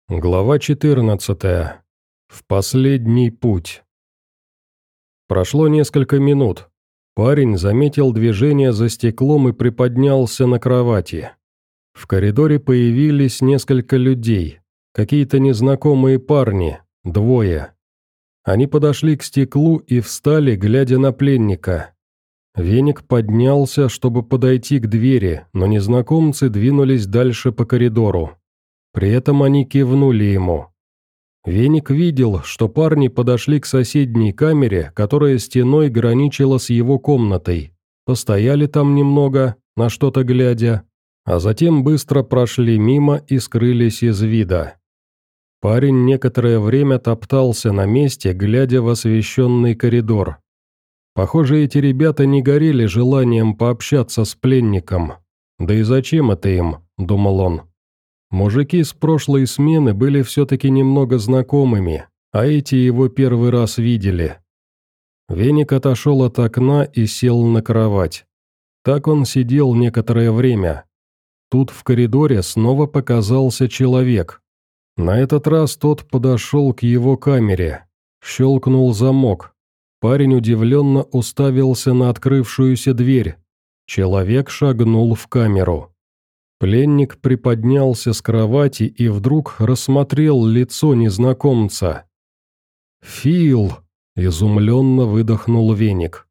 Глава 14. В последний путь. Прошло несколько минут. Парень заметил движение за стеклом и приподнялся на кровати. В коридоре появились несколько людей, какие-то незнакомые парни, двое. Они подошли к стеклу и встали, глядя на пленника. Веник поднялся, чтобы подойти к двери, но незнакомцы двинулись дальше по коридору. При этом они кивнули ему. Веник видел, что парни подошли к соседней камере, которая стеной граничила с его комнатой, постояли там немного, на что-то глядя, а затем быстро прошли мимо и скрылись из вида. Парень некоторое время топтался на месте, глядя в освещенный коридор. Похоже, эти ребята не горели желанием пообщаться с пленником. «Да и зачем это им?» – думал он. Мужики с прошлой смены были все-таки немного знакомыми, а эти его первый раз видели. Веник отошел от окна и сел на кровать. Так он сидел некоторое время. Тут в коридоре снова показался человек. На этот раз тот подошел к его камере. Щелкнул замок. Парень удивленно уставился на открывшуюся дверь. Человек шагнул в камеру. Пленник приподнялся с кровати и вдруг рассмотрел лицо незнакомца. «Фил!» – изумленно выдохнул Веник.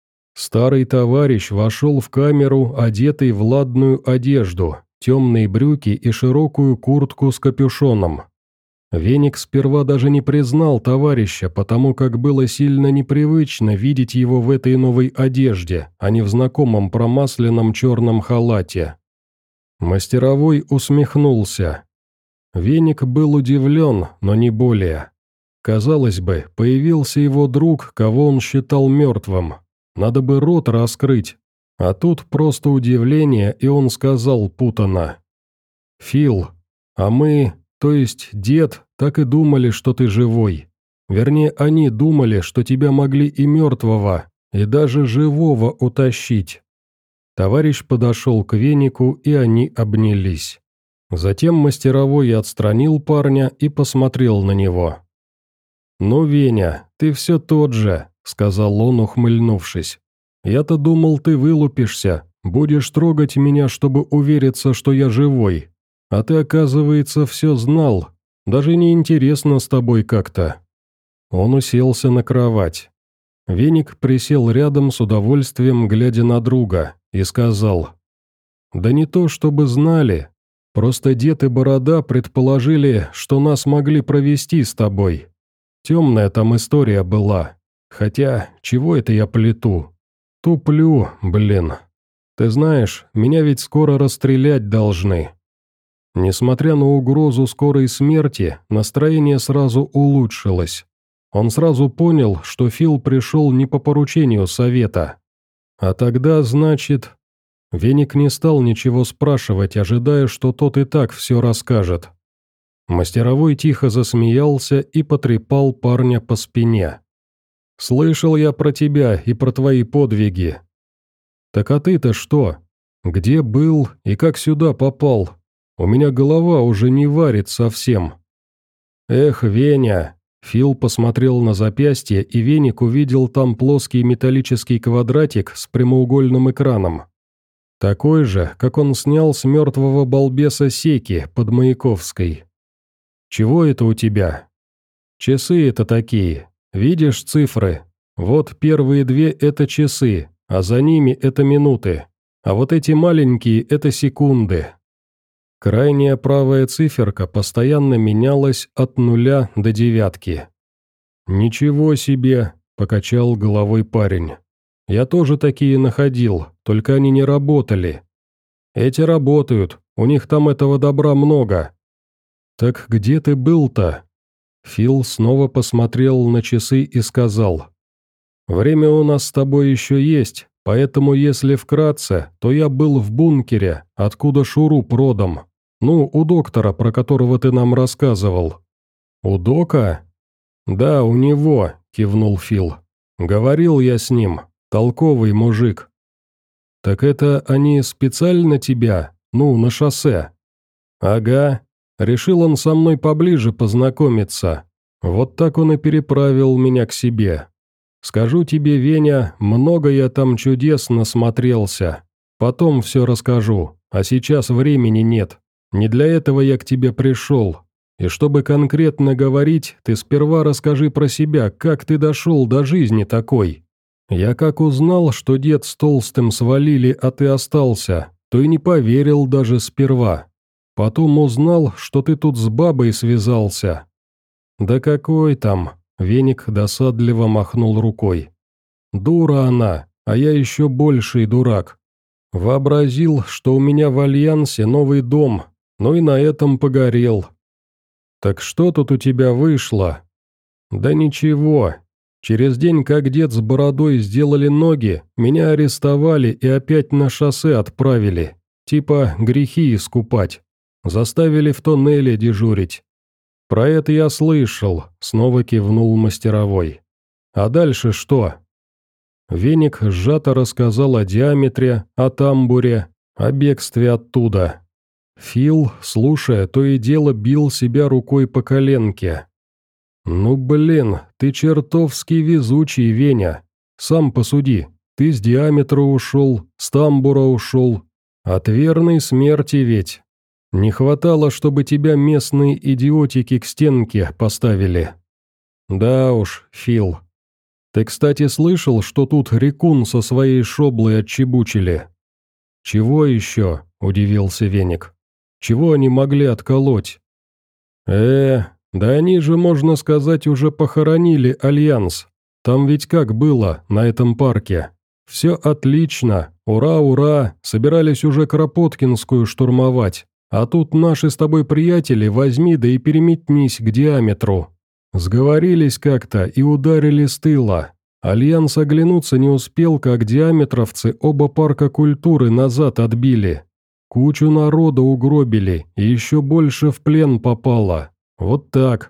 Старый товарищ вошел в камеру, одетый в ладную одежду, темные брюки и широкую куртку с капюшоном. Веник сперва даже не признал товарища, потому как было сильно непривычно видеть его в этой новой одежде, а не в знакомом промасленном черном халате. Мастеровой усмехнулся. Веник был удивлен, но не более. Казалось бы, появился его друг, кого он считал мертвым. Надо бы рот раскрыть. А тут просто удивление, и он сказал путанно. «Фил, а мы, то есть дед, так и думали, что ты живой. Вернее, они думали, что тебя могли и мертвого, и даже живого утащить». Товарищ подошел к Венику, и они обнялись. Затем мастеровой отстранил парня и посмотрел на него. «Ну, Веня, ты все тот же», — сказал он, ухмыльнувшись. «Я-то думал, ты вылупишься, будешь трогать меня, чтобы увериться, что я живой. А ты, оказывается, все знал, даже неинтересно с тобой как-то». Он уселся на кровать. Веник присел рядом с удовольствием, глядя на друга, и сказал: «Да не то, чтобы знали, просто дед и Борода предположили, что нас могли провести с тобой. Темная там история была. Хотя, чего это я плету? Туплю, блин. Ты знаешь, меня ведь скоро расстрелять должны». Несмотря на угрозу скорой смерти, настроение сразу улучшилось. Он сразу понял, что Фил пришел не по поручению совета. А тогда, значит... Веник не стал ничего спрашивать, ожидая, что тот и так все расскажет. Мастеровой тихо засмеялся и потрепал парня по спине. «Слышал я про тебя и про твои подвиги. Так а ты-то что? Где был и как сюда попал? У меня голова уже не варит совсем». «Эх, Веня!» Фил посмотрел на запястье, и Веник увидел там плоский металлический квадратик с прямоугольным экраном. Такой же, как он снял с мертвого балбеса Секи под Маяковской. «Чего это у тебя?» «Часы это такие. Видишь цифры? Вот первые две – это часы, а за ними – это минуты. А вот эти маленькие – это секунды». Крайняя правая циферка постоянно менялась от 0 до 9. «Ничего себе!» – покачал головой парень. «Я тоже такие находил, только они не работали. Эти работают, у них там этого добра много». «Так где ты был-то?» Фил снова посмотрел на часы и сказал: «Время у нас с тобой еще есть, поэтому если вкратце, то я был в бункере, откуда шуруп родом. Ну, у доктора, про которого ты нам рассказывал». «У дока?» «Да, у него», — кивнул Фил. «Говорил я с ним, толковый мужик». «Так это они специально тебя, ну, на шоссе?» «Ага. Решил он со мной поближе познакомиться. Вот так он и переправил меня к себе. Скажу тебе, Веня, много я там чудес насмотрелся. Потом все расскажу, а сейчас времени нет. Не для этого я к тебе пришел. И чтобы конкретно говорить, ты сперва расскажи про себя, как ты дошел до жизни такой. Я как узнал, что дед с толстым свалили, а ты остался, то и не поверил даже сперва. Потом узнал, что ты тут с бабой связался. Да какой там, Веник досадливо махнул рукой. Дура она, а я еще больший дурак. Вообразил, что у меня в Альянсе новый дом, но и на этом погорел. Так что тут у тебя вышло? Да ничего. Через день, как дед с бородой сделали ноги, меня арестовали и опять на шоссе отправили. Типа грехи искупать. Заставили в тоннеле дежурить. Про это я слышал, снова кивнул мастеровой. А дальше что? Веник сжато рассказал о диаметре, о тамбуре, о бегстве оттуда. Фил, слушая, то и дело бил себя рукой по коленке. «Ну блин, ты чертовски везучий, Веня. Сам посуди, ты с диаметра ушел, с тамбура ушел. От верной смерти ведь. Не хватало, чтобы тебя местные идиотики к стенке поставили». «Да уж, Фил. Ты, кстати, слышал, что тут Рекун со своей шоблой отчебучили?» «Чего еще?» – удивился Веник. «Чего они могли отколоть?» Да они же, можно сказать, уже похоронили Альянс. Там ведь как было на этом парке? Все отлично, ура, ура, собирались уже Кропоткинскую штурмовать. А тут наши с тобой приятели возьми да и переметнись к диаметру. Сговорились как-то и ударили с тыла. Альянс оглянуться не успел, как диаметровцы оба парка культуры назад отбили. Кучу народа угробили и еще больше в плен попало. Вот так.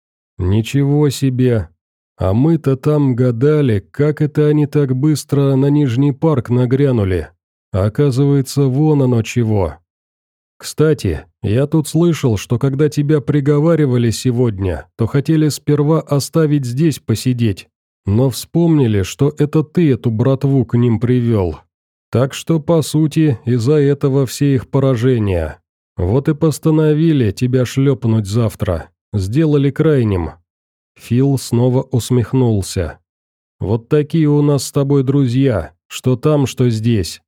Ничего себе. А мы-то там гадали, как это они так быстро на Нижний парк нагрянули. А оказывается, вон оно чего. Кстати, я тут слышал, что когда тебя приговаривали сегодня, то хотели сперва оставить здесь посидеть, но вспомнили, что это ты эту братву к ним привел. Так что, по сути, из-за этого все их поражения. Вот и постановили тебя шлепнуть завтра. Сделали крайним». Фил снова усмехнулся. «Вот такие у нас с тобой друзья, что там, что здесь».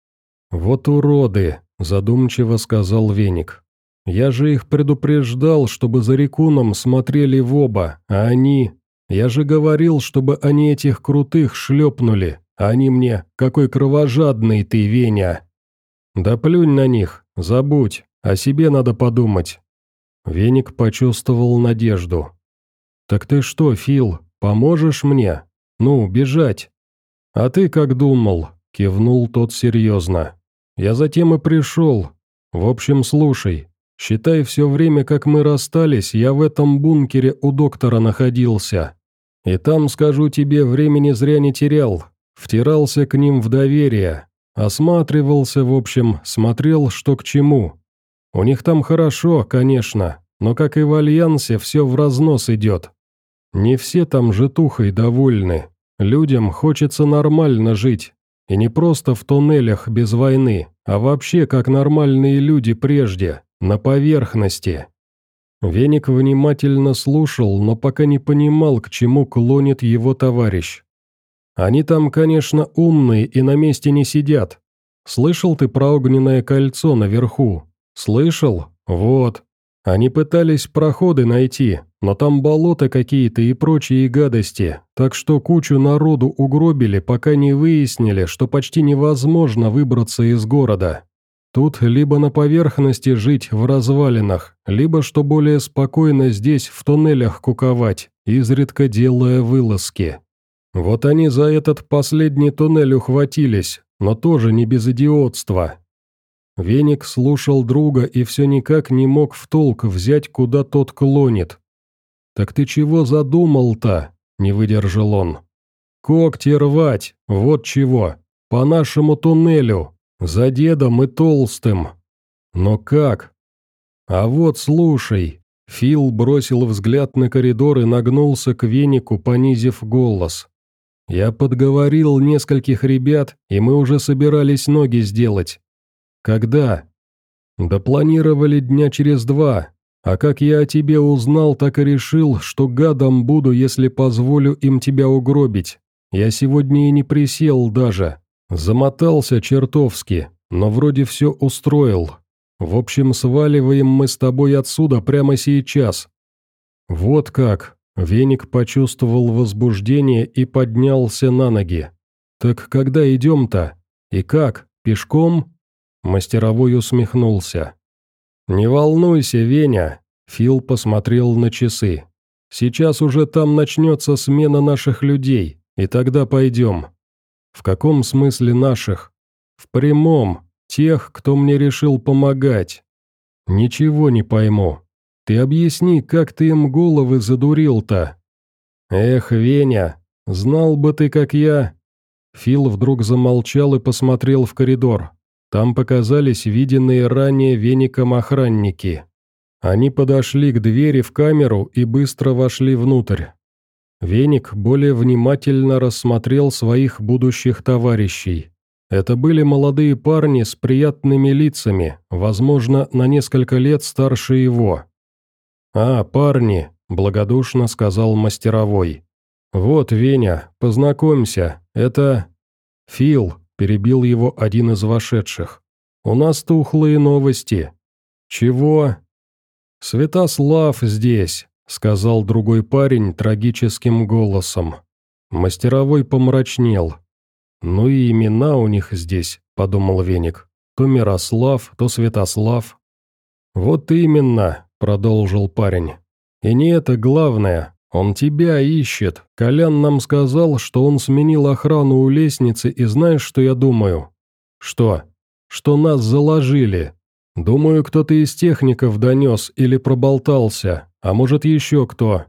«Вот уроды», – задумчиво сказал Веник. «Я же их предупреждал, чтобы за Рекуном смотрели в оба, а они... Я же говорил, чтобы они этих крутых шлепнули, а они мне, какой кровожадный ты, Веня». «Да плюнь на них, забудь, о себе надо подумать». Веник почувствовал надежду. «Так ты что, Фил, поможешь мне? Ну, бежать?» «А ты как думал?» – кивнул тот серьезно. «Я затем и пришел. В общем, слушай, считай, все время, как мы расстались, я в этом бункере у доктора находился. И там, скажу тебе, времени зря не терял, втирался к ним в доверие, осматривался, в общем, смотрел, что к чему. У них там хорошо, конечно, но, как и в Альянсе, все в разнос идет. Не все там житухой довольны. Людям хочется нормально жить. И не просто в туннелях без войны, а вообще как нормальные люди прежде, на поверхности». Веник внимательно слушал, но пока не понимал, к чему клонит его товарищ. «Они там, конечно, умные и на месте не сидят. Слышал ты про огненное кольцо наверху? Слышал? Вот. Они пытались проходы найти, но там болота какие-то и прочие гадости, так что кучу народу угробили, пока не выяснили, что почти невозможно выбраться из города. Тут либо на поверхности жить в развалинах, либо, что более спокойно, здесь в туннелях куковать, изредка делая вылазки. Вот они за этот последний туннель ухватились, но тоже не без идиотства». Веник слушал друга и все никак не мог в толк взять, куда тот клонит. «Так ты чего задумал-то?» – не выдержал он. «Когти рвать, вот чего, по нашему туннелю, за дедом и толстым. Но как?» А вот слушай». Фил бросил взгляд на коридор и нагнулся к венику, понизив голос. «Я подговорил нескольких ребят, и мы уже собирались ноги сделать». «Когда?» «Да планировали дня через 2. А как я о тебе узнал, так и решил, что гадом буду, если позволю им тебя угробить. Я сегодня и не присел даже. Замотался чертовски, но вроде все устроил. В общем, сваливаем мы с тобой отсюда прямо сейчас». «Вот как!» Веник почувствовал возбуждение и поднялся на ноги. «Так когда идем-то? И как? Пешком?» Мастеровой усмехнулся. «Не волнуйся, Веня!» Фил посмотрел на часы. «Сейчас уже там начнется смена наших людей, и тогда пойдем». «В каком смысле наших?» «В прямом. Тех, кто мне решил помогать». «Ничего не пойму. Ты объясни, как ты им головы задурил-то?» «Эх, Веня, знал бы ты, как я...» Фил вдруг замолчал и посмотрел в коридор. Там показались виденные ранее веником охранники. Они подошли к двери в камеру и быстро вошли внутрь. Веник более внимательно рассмотрел своих будущих товарищей. Это были молодые парни с приятными лицами, возможно, на несколько лет старше его. «А, парни», — благодушно сказал мастеровой. «Вот, Веня, познакомься, это...» «Фил», — перебил его один из вошедших. «У нас тухлые новости». «Чего?» «Святослав здесь», — сказал другой парень трагическим голосом. Мастеровой помрачнел. «Ну и имена у них здесь», — подумал Веник. «То Мирослав, то Святослав». «Вот именно», — продолжил парень. «И не это главное. Он тебя ищет. Колян нам сказал, что он сменил охрану у лестницы, и знаешь, что я думаю?» «Что?» «Что нас заложили. Думаю, кто-то из техников донес или проболтался, а может еще кто».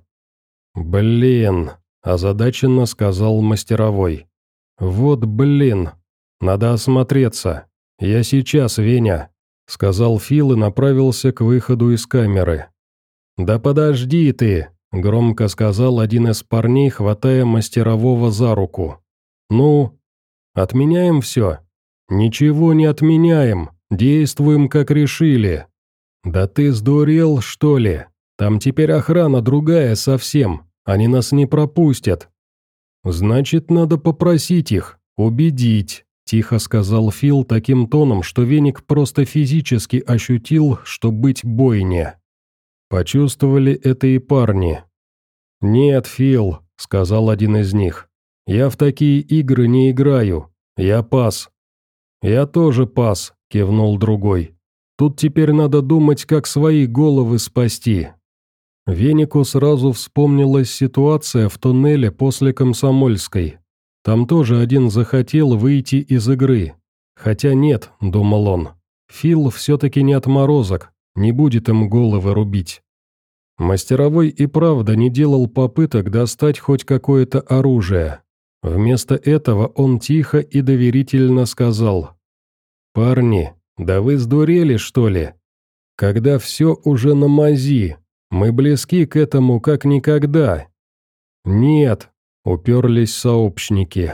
«Блин», — озадаченно сказал мастеровой. «Вот блин, надо осмотреться. Я сейчас, Веня», — сказал Фил и направился к выходу из камеры. «Да подожди ты», — громко сказал один из парней, хватая мастерового за руку. «Ну, отменяем все?» «Ничего не отменяем, действуем, как решили». «Да ты сдурел, что ли? Там теперь охрана другая совсем, они нас не пропустят». «Значит, надо попросить их, убедить», – тихо сказал Фил таким тоном, что Веник просто физически ощутил, что быть бойня. Почувствовали это и парни. «Нет, Фил», – сказал один из них, – «я в такие игры не играю, я пас». «Я тоже пас», – кивнул другой. «Тут теперь надо думать, как свои головы спасти». Венику сразу вспомнилась ситуация в туннеле после Комсомольской. Там тоже один захотел выйти из игры. Хотя нет, думал он, Фил все-таки не отморозок, не будет им головы рубить. Мастеровой и правда не делал попыток достать хоть какое-то оружие. Вместо этого он тихо и доверительно сказал: «Парни, да вы сдурели, что ли? Когда все уже на мази, мы близки к этому как никогда». «Нет», — уперлись сообщники.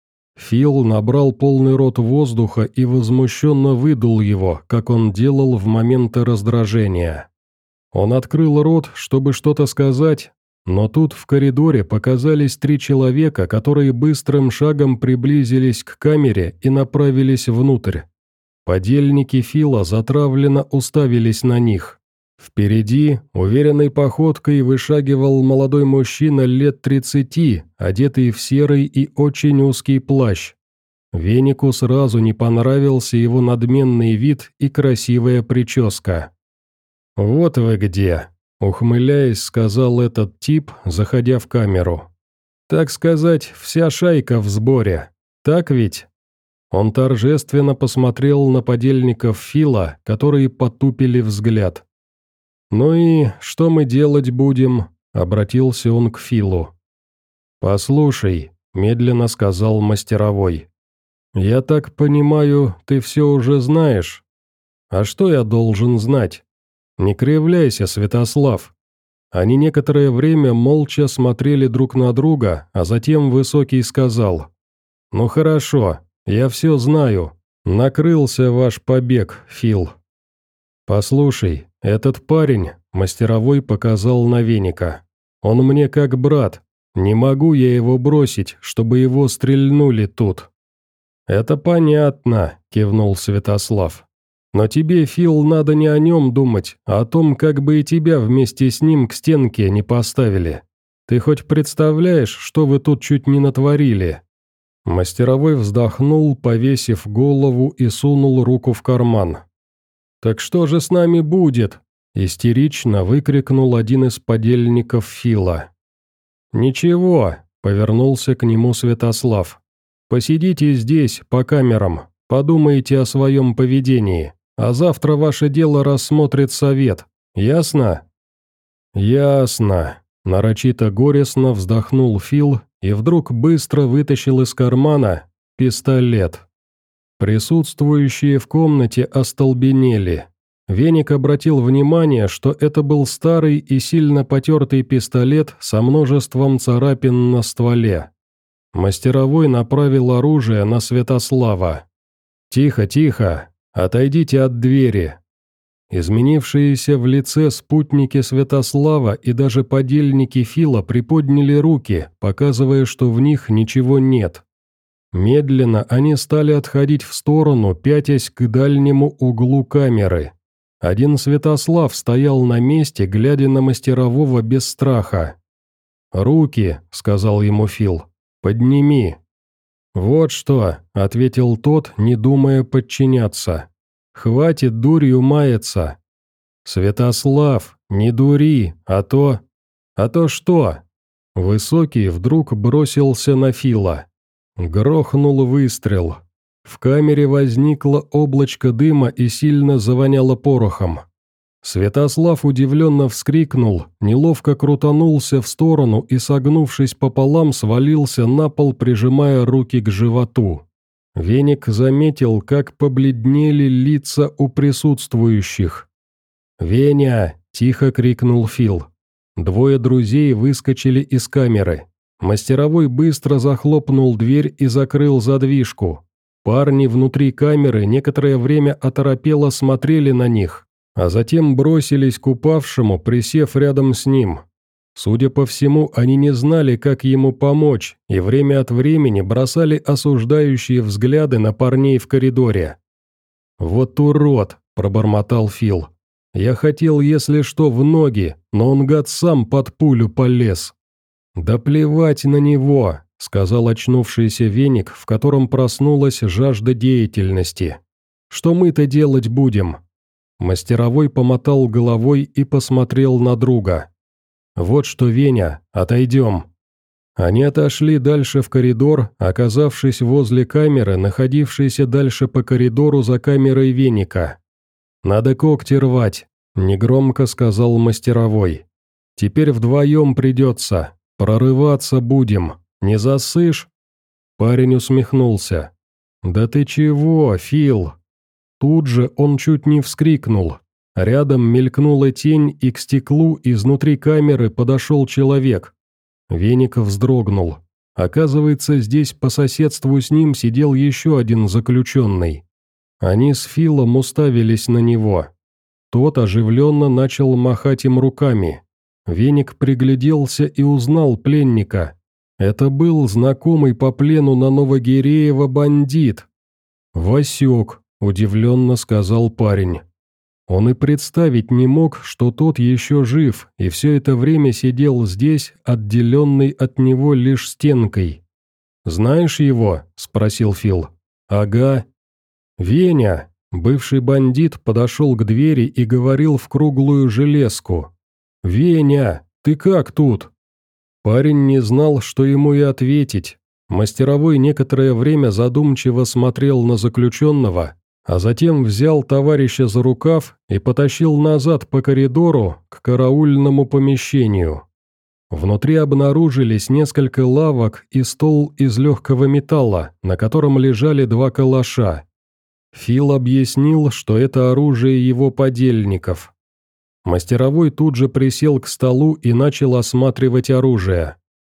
Фил набрал полный рот воздуха и возмущенно выдул его, как он делал в моменты раздражения. Он открыл рот, чтобы что-то сказать, но тут в коридоре показались 3 человека, которые быстрым шагом приблизились к камере и направились внутрь. Подельники Фила затравленно уставились на них. Впереди, уверенной походкой, вышагивал молодой мужчина лет 30, одетый в серый и очень узкий плащ. Венику сразу не понравился его надменный вид и красивая прическа. «Вот вы где», — ухмыляясь, сказал этот тип, заходя в камеру. «Так сказать, вся шайка в сборе. Так ведь?» Он торжественно посмотрел на подельников Фила, которые потупили взгляд. «Ну и что мы делать будем?» — обратился он к Филу. «Послушай», — медленно сказал мастеровой. «Я так понимаю, ты все уже знаешь? А что я должен знать? Не кривляйся, Святослав». Они некоторое время молча смотрели друг на друга, а затем Высокий сказал: «Ну хорошо, я все знаю. Накрылся ваш побег, Фил. Послушай, этот парень», — Мастеровой показал на Веника, — «он мне как брат. Не могу я его бросить, чтобы его стрельнули тут». «Это понятно», — кивнул Святослав. «Но тебе, Фил, надо не о нем думать, а о том, как бы и тебя вместе с ним к стенке не поставили. Ты хоть представляешь, что вы тут чуть не натворили?» Мастеровой вздохнул, повесив голову, и сунул руку в карман. «Так что же с нами будет?» – истерично выкрикнул один из подельников Фила. «Ничего», – повернулся к нему Святослав. «Посидите здесь, по камерам, подумайте о своем поведении, а завтра ваше дело рассмотрит совет. Ясно?» «Ясно», – нарочито горестно вздохнул Фил и вдруг быстро вытащил из кармана пистолет. Присутствующие в комнате остолбенели. Веник обратил внимание, что это был старый и сильно потертый пистолет со множеством царапин на стволе. Мастеровой направил оружие на Святослава. «Тихо, тихо, отойдите от двери». Изменившиеся в лице спутники Святослава и даже подельники Фила приподняли руки, показывая, что в них ничего нет. Медленно они стали отходить в сторону, пятясь к дальнему углу камеры. Один Святослав стоял на месте, глядя на Мастерового без страха. «Руки», — сказал ему Фил, — «подними». «Вот что», — ответил тот, не думая подчиняться. «Хватит дурью маяться». «Святослав, не дури, а то...» «А то что?» Высокий вдруг бросился на Фила. Грохнул выстрел. В камере возникло облачко дыма и сильно завоняло порохом. Святослав удивленно вскрикнул, неловко крутанулся в сторону и, согнувшись пополам, свалился на пол, прижимая руки к животу. Веник заметил, как побледнели лица у присутствующих. «Веня!» – тихо крикнул Фил. Двое друзей выскочили из камеры. Мастеровой быстро захлопнул дверь и закрыл задвижку. Парни внутри камеры некоторое время оторопело смотрели на них, а затем бросились к упавшему, присев рядом с ним. Судя по всему, они не знали, как ему помочь, и время от времени бросали осуждающие взгляды на парней в коридоре. «Вот урод!» – пробормотал Фил. «Я хотел, если что, в ноги, но он, гад, сам под пулю полез». «Да плевать на него», — сказал очнувшийся Веник, в котором проснулась жажда деятельности. «Что мы-то делать будем?» Мастеровой помотал головой и посмотрел на друга. «Вот что, Веня, отойдем». Они отошли дальше в коридор, оказавшись возле камеры, находившейся дальше по коридору за камерой Веника. «Надо когти рвать», — негромко сказал Мастеровой. «Теперь вдвоем придется. Прорываться будем. Не засышь?» Парень усмехнулся. «Да ты чего, Фил?» Тут же он чуть не вскрикнул. Рядом мелькнула тень, и к стеклу изнутри камеры подошел человек. Веник вздрогнул. Оказывается, здесь по соседству с ним сидел еще один заключенный. Они с Филом уставились на него. Тот оживленно начал махать им руками. Веник пригляделся и узнал пленника. Это был знакомый по плену на Новогиреево бандит. «Васек», — удивленно сказал парень. Он и представить не мог, что тот еще жив, и все это время сидел здесь, отделенный от него лишь стенкой. «Знаешь его?» — спросил Фил. «Ага». «Веня», — бывший бандит, подошел к двери и говорил в круглую железку. «Веня, ты как тут?» Парень не знал, что ему и ответить. Мастеровой некоторое время задумчиво смотрел на заключенного, а затем взял товарища за рукав и потащил назад по коридору к караульному помещению. Внутри обнаружились несколько лавок и стол из легкого металла, на котором лежали два калаша. Фил объяснил, что это оружие его подельников. Мастеровой тут же присел к столу и начал осматривать оружие.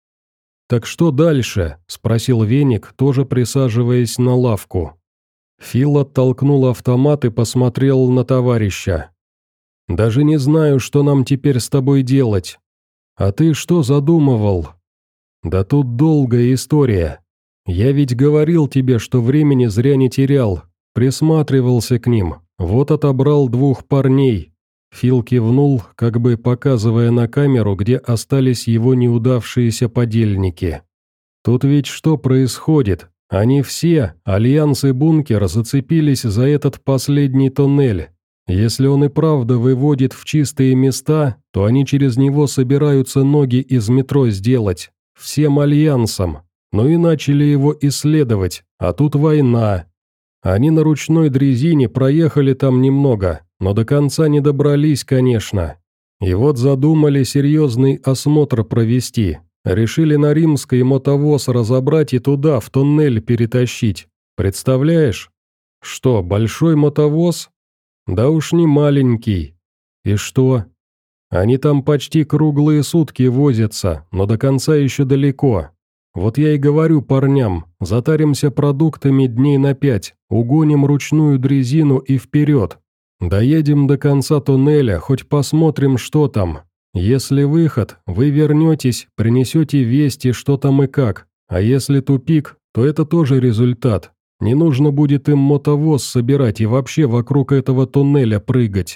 «Так что дальше?» – спросил Веник, тоже присаживаясь на лавку. Фил оттолкнул автомат и посмотрел на товарища. «Даже не знаю, что нам теперь с тобой делать. А ты что задумывал?» «Да тут долгая история. Я ведь говорил тебе, что времени зря не терял, присматривался к ним, вот отобрал 2 парней». Фил кивнул, как бы показывая на камеру, где остались его неудавшиеся подельники. «Тут ведь что происходит? Они все, Альянс и Бункер, зацепились за этот последний туннель. Если он и правда выводит в чистые места, то они через него собираются ноги из метро сделать. Всем Альянсом. Ну и начали его исследовать, а тут война. Они на ручной дрезине проехали там немного, но до конца не добрались, конечно. И вот задумали серьезный осмотр провести. Решили на Римской мотовоз разобрать и туда, в туннель перетащить. Представляешь? Что, большой мотовоз? Да уж не маленький. И что? Они там почти круглые сутки возятся, но до конца еще далеко. Вот я и говорю парням, затаримся продуктами дней на 5, угоним ручную дрезину и вперед. Доедем до конца туннеля, хоть посмотрим, что там. Если выход, вы вернетесь, принесете вести, что там и как. А если тупик, то это тоже результат. Не нужно будет им мотовоз собирать и вообще вокруг этого туннеля прыгать».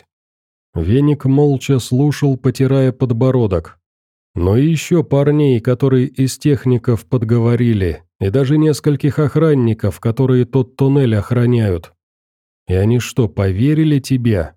Веник молча слушал, потирая подбородок. Но и еще парней, которые из техников подговорили, и даже нескольких охранников, которые тот туннель охраняют. И они что, поверили тебе?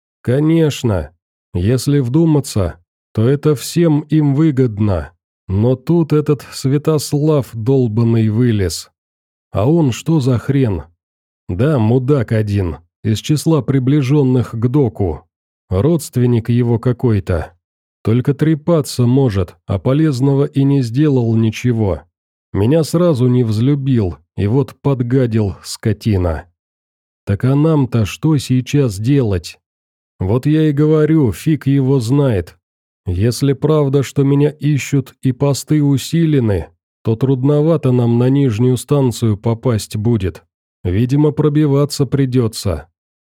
Конечно. Если вдуматься, то это всем им выгодно. Но тут этот Святослав долбанный вылез. А он что за хрен? Да, мудак один, из числа приближенных к доку. Родственник его какой-то. Только трепаться может, а полезного и не сделал ничего. Меня сразу не взлюбил, и вот подгадил, скотина. Так а нам-то что сейчас делать? Вот я и говорю, фиг его знает. Если правда, что меня ищут и посты усилены, то трудновато нам на нижнюю станцию попасть будет. Видимо, пробиваться придется.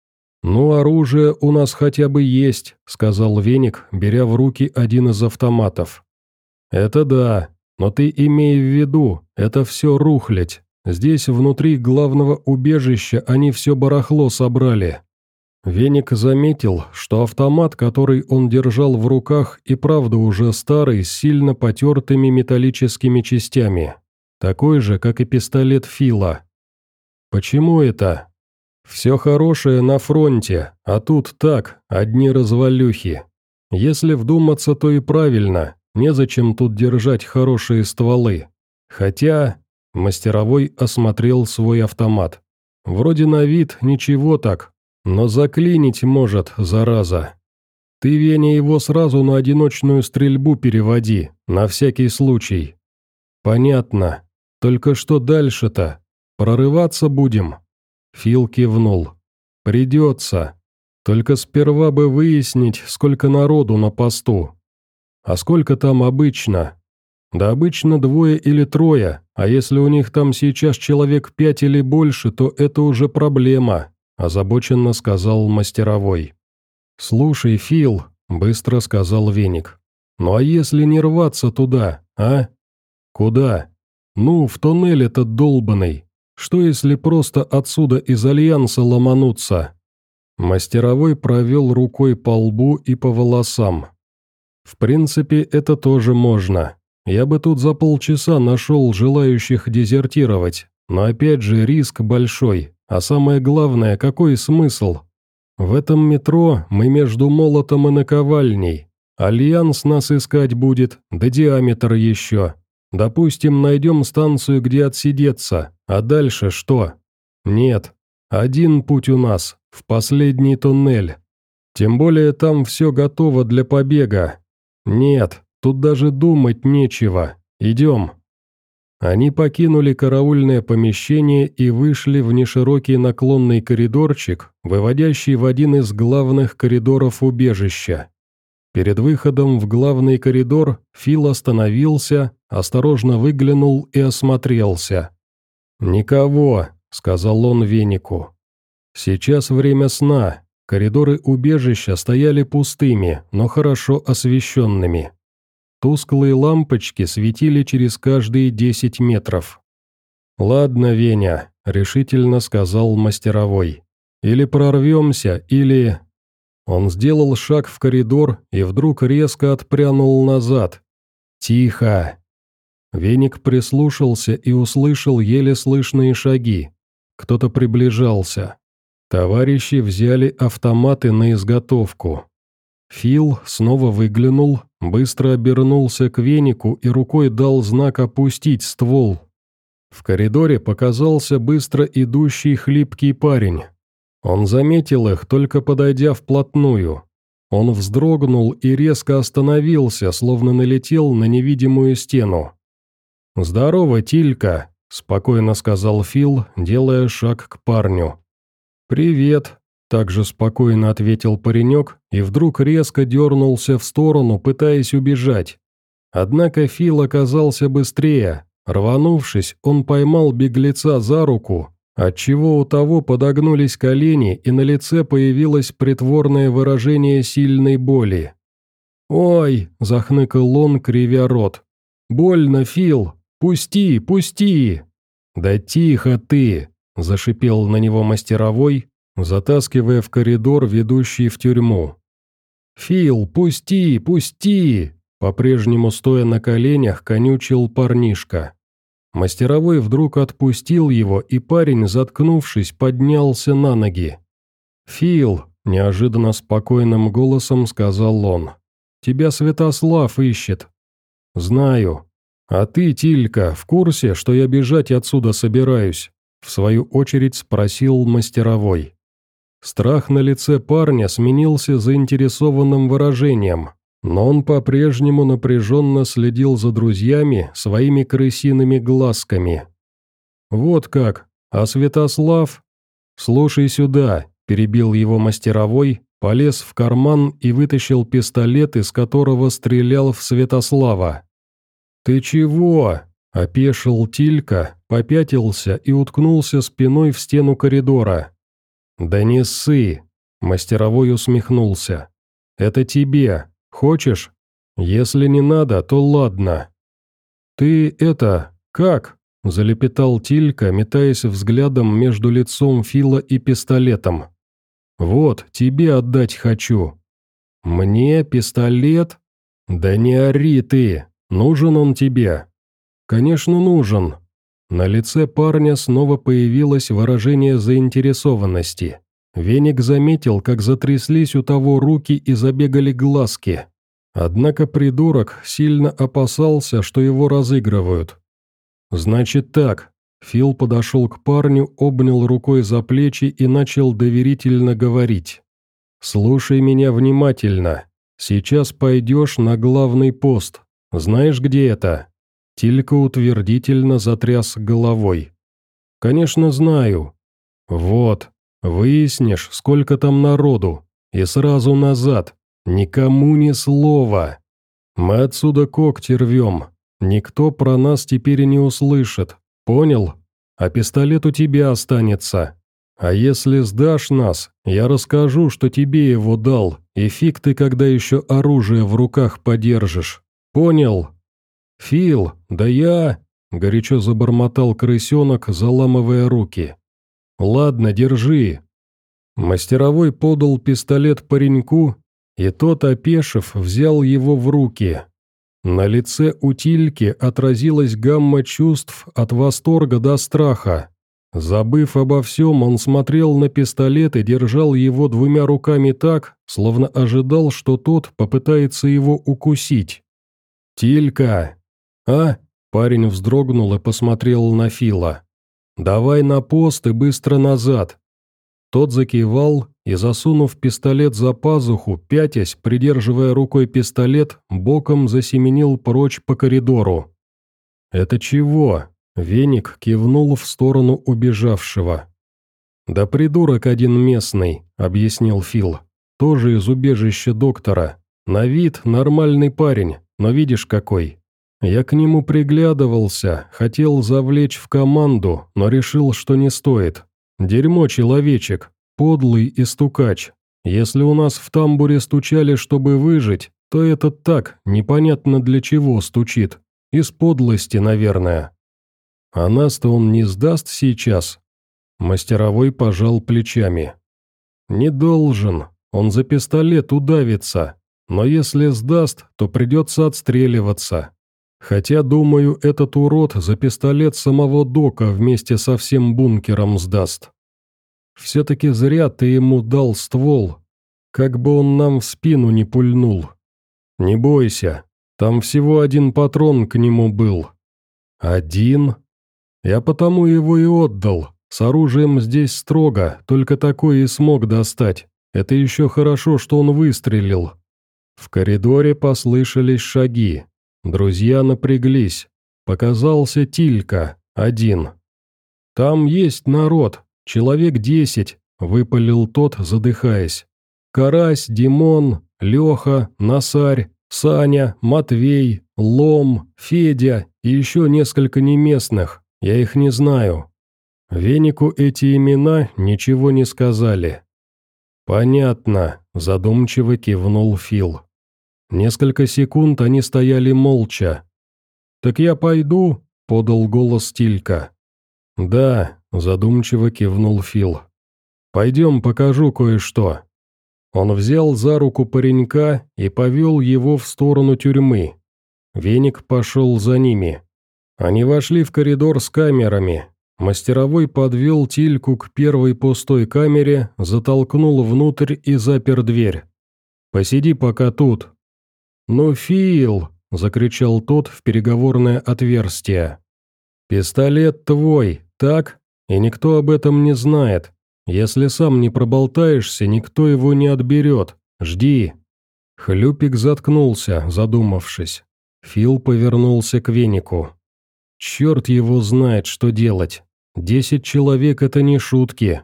«Ну, оружие у нас хотя бы есть», — сказал Веник, беря в руки один из автоматов. «Это да, но ты имей в виду, это все рухлядь. Здесь внутри главного убежища они все барахло собрали». Веник заметил, что автомат, который он держал в руках, и правда уже старый, с сильно потертыми металлическими частями. Такой же, как и пистолет Фила. «Почему это?» «Все хорошее на фронте, а тут так, одни развалюхи. Если вдуматься, то и правильно, незачем тут держать хорошие стволы. Хотя...» Мастеровой осмотрел свой автомат. «Вроде на вид ничего так, но заклинить может, зараза. Ты, Веня, его сразу на одиночную стрельбу переводи, на всякий случай». «Понятно. Только что дальше-то? Прорываться будем?» Фил кивнул. «Придется. Только сперва бы выяснить, сколько народу на посту. А сколько там обычно? Да обычно 2 или 3, а если у них там сейчас человек 5 или больше, то это уже проблема», озабоченно сказал мастеровой. «Слушай, Фил», быстро сказал Веник, «ну а если не рваться туда, а?» «Куда?» «Ну, в туннель этот долбанный. Что если просто отсюда из Альянса ломануться?» Мастеровой провел рукой по лбу и по волосам. «В принципе, это тоже можно. Я бы тут за полчаса нашел желающих дезертировать, но опять же риск большой, а самое главное, какой смысл? В этом метро мы между молотом и наковальней. Альянс нас искать будет, да диаметр еще. Допустим, найдем станцию, где отсидеться, а дальше что? Нет, один путь у нас, в последний туннель. Тем более там все готово для побега. Нет, тут даже думать нечего. Идем». Они покинули караульное помещение и вышли в неширокий наклонный коридорчик, выводящий в один из главных коридоров убежища. Перед выходом в главный коридор Фил остановился, осторожно выглянул и осмотрелся. «Никого», — сказал он Венику. «Сейчас время сна. Коридоры убежища стояли пустыми, но хорошо освещенными. Тусклые лампочки светили через каждые 10 метров. «Ладно, Веня», — решительно сказал мастеровой. «Или прорвемся, или...» Он сделал шаг в коридор и вдруг резко отпрянул назад. «Тихо!» Веник прислушался и услышал еле слышные шаги. Кто-то приближался. Товарищи взяли автоматы на изготовку. Фил снова выглянул, быстро обернулся к Венику и рукой дал знак опустить ствол. В коридоре показался быстро идущий хлипкий парень. Он заметил их, только подойдя вплотную. Он вздрогнул и резко остановился, словно налетел на невидимую стену. «Здорово, Тилька», — спокойно сказал Фил, делая шаг к парню. «Привет», — также спокойно ответил паренек и вдруг резко дернулся в сторону, пытаясь убежать. Однако Фил оказался быстрее. Рванувшись, он поймал беглеца за руку, отчего у того подогнулись колени и на лице появилось притворное выражение сильной боли. «Ой!» – захныкал он, кривя рот. «Больно, Фил! Пусти, пусти!» «Да тихо ты!» – зашипел на него мастеровой, затаскивая в коридор, ведущий в тюрьму. «Фил, пусти, пусти!» – по-прежнему стоя на коленях, конючил парнишка. Мастеровой вдруг отпустил его, и парень, заткнувшись, поднялся на ноги. «Фил», – неожиданно спокойным голосом сказал он, – «тебя Святослав ищет». «Знаю. А ты, Тилька, в курсе, что я бежать отсюда собираюсь?» – в свою очередь спросил мастеровой. Страх на лице парня сменился заинтересованным выражением. Но он по-прежнему напряженно следил за друзьями своими крысиными глазками. «Вот как? А Святослав?» «Слушай сюда», – перебил его мастеровой, полез в карман и вытащил пистолет, из которого стрелял в Святослава. «Ты чего?» – опешил Тилька, попятился и уткнулся спиной в стену коридора. «Да не ссы!» – мастеровой усмехнулся. «Это тебе. Хочешь? Если не надо, то ладно». «Ты это... как?» – залепетал Тилька, метаясь взглядом между лицом Фила и пистолетом. «Вот, тебе отдать хочу». «Мне пистолет? Да не ори ты, нужен он тебе». «Конечно, нужен». На лице парня снова появилось выражение заинтересованности. Веник заметил, как затряслись у того руки и забегали глазки. Однако придурок сильно опасался, что его разыгрывают. «Значит так», — Фил подошел к парню, обнял рукой за плечи и начал доверительно говорить. «Слушай меня внимательно. Сейчас пойдешь на главный пост. Знаешь, где это?» Тилька утвердительно затряс головой. «Конечно, знаю». «Вот. Выяснишь, сколько там народу, и сразу назад, никому ни слова. Мы отсюда когти рвем, никто про нас теперь и не услышит, понял? А пистолет у тебя останется. А если сдашь нас, я расскажу, что тебе его дал, и фиг ты когда еще оружие в руках подержишь, понял?» «Фил, да я...» – горячо забормотал крысенок, заламывая руки. «Ладно, держи». Мастеровой подал пистолет пареньку, и тот, опешив, взял его в руки. На лице у Тильки отразилась гамма чувств от восторга до страха. Забыв обо всем, он смотрел на пистолет и держал его двумя руками так, словно ожидал, что тот попытается его укусить. «Тилька!» «А?» – парень вздрогнул и посмотрел на Фила. «Давай на пост и быстро назад». Тот закивал и, засунув пистолет за пазуху, пятясь, придерживая рукой пистолет, боком засеменил прочь по коридору. «Это чего?» — Веник кивнул в сторону убежавшего. «Да придурок один местный», — объяснил Фил. «Тоже из убежища доктора. На вид нормальный парень, но видишь какой. Я к нему приглядывался, хотел завлечь в команду, но решил, что не стоит. Дерьмо человечек, подлый и стукач. Если у нас в тамбуре стучали, чтобы выжить, то этот так, непонятно для чего стучит. Из подлости, наверное. А нас-то он не сдаст сейчас?» Мастеровой пожал плечами. «Не должен, он за пистолет удавится, но если сдаст, то придется отстреливаться. Хотя, думаю, этот урод за пистолет самого Дока вместе со всем бункером сдаст. Все-таки зря ты ему дал ствол, как бы он нам в спину не пульнул. Не бойся, там всего один патрон к нему был». «Один? Я потому его и отдал. С оружием здесь строго, только такой и смог достать. Это еще хорошо, что он выстрелил». В коридоре послышались шаги. Друзья напряглись. Показался Тилька, один. «Там есть народ, человек 10», — выпалил тот, задыхаясь. «Карась, Димон, Леха, Насарь, Саня, Матвей, Лом, Федя и еще несколько неместных, я их не знаю». Венику эти имена ничего не сказали. «Понятно», — задумчиво кивнул Фил. Несколько секунд они стояли молча. «Так я пойду?» — подал голос Тилька. «Да», — задумчиво кивнул Фил. «Пойдем, покажу кое-что». Он взял за руку паренька и повел его в сторону тюрьмы. Веник пошел за ними. Они вошли в коридор с камерами. Мастеровой подвел Тильку к первой пустой камере, затолкнул внутрь и запер дверь. «Посиди пока тут». «Ну, Фил!» – закричал тот в переговорное отверстие. «Пистолет твой, так? И никто об этом не знает. Если сам не проболтаешься, никто его не отберет. Жди». Хлюпик заткнулся, задумавшись. Фил повернулся к Венику. «Черт его знает, что делать. 10 человек – это не шутки».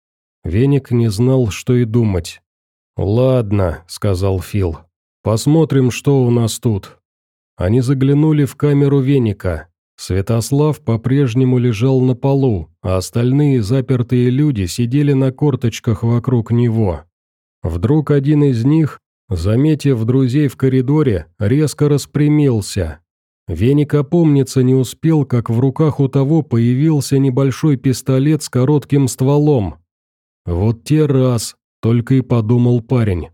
Веник не знал, что и думать. «Ладно», – сказал Фил. «Посмотрим, что у нас тут». Они заглянули в камеру Веника. Святослав по-прежнему лежал на полу, а остальные запертые люди сидели на корточках вокруг него. Вдруг один из них, заметив друзей в коридоре, резко распрямился. Веник опомниться не успел, как в руках у того появился небольшой пистолет с коротким стволом. «Вот те раз», — только и подумал парень.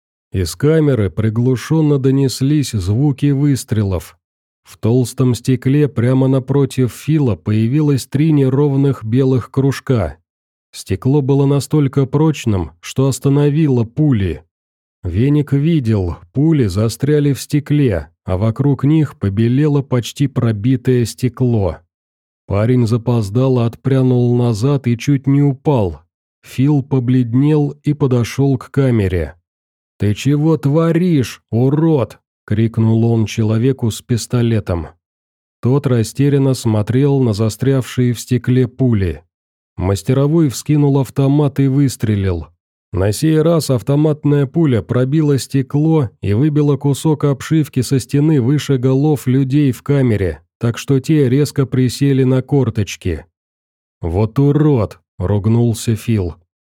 Из камеры приглушенно донеслись звуки выстрелов. В толстом стекле прямо напротив Фила появилось 3 неровных белых кружка. Стекло было настолько прочным, что остановило пули. Веник видел, пули застряли в стекле, а вокруг них побелело почти пробитое стекло. Парень запоздало отпрянул назад и чуть не упал. Фил побледнел и подошел к камере. «Ты чего творишь, урод?» — крикнул он человеку с пистолетом. Тот растерянно смотрел на застрявшие в стекле пули. Мастеровой вскинул автомат и выстрелил. На сей раз автоматная пуля пробила стекло и выбила кусок обшивки со стены выше голов людей в камере, так что те резко присели на корточки. «Вот урод!» — ругнулся Фил.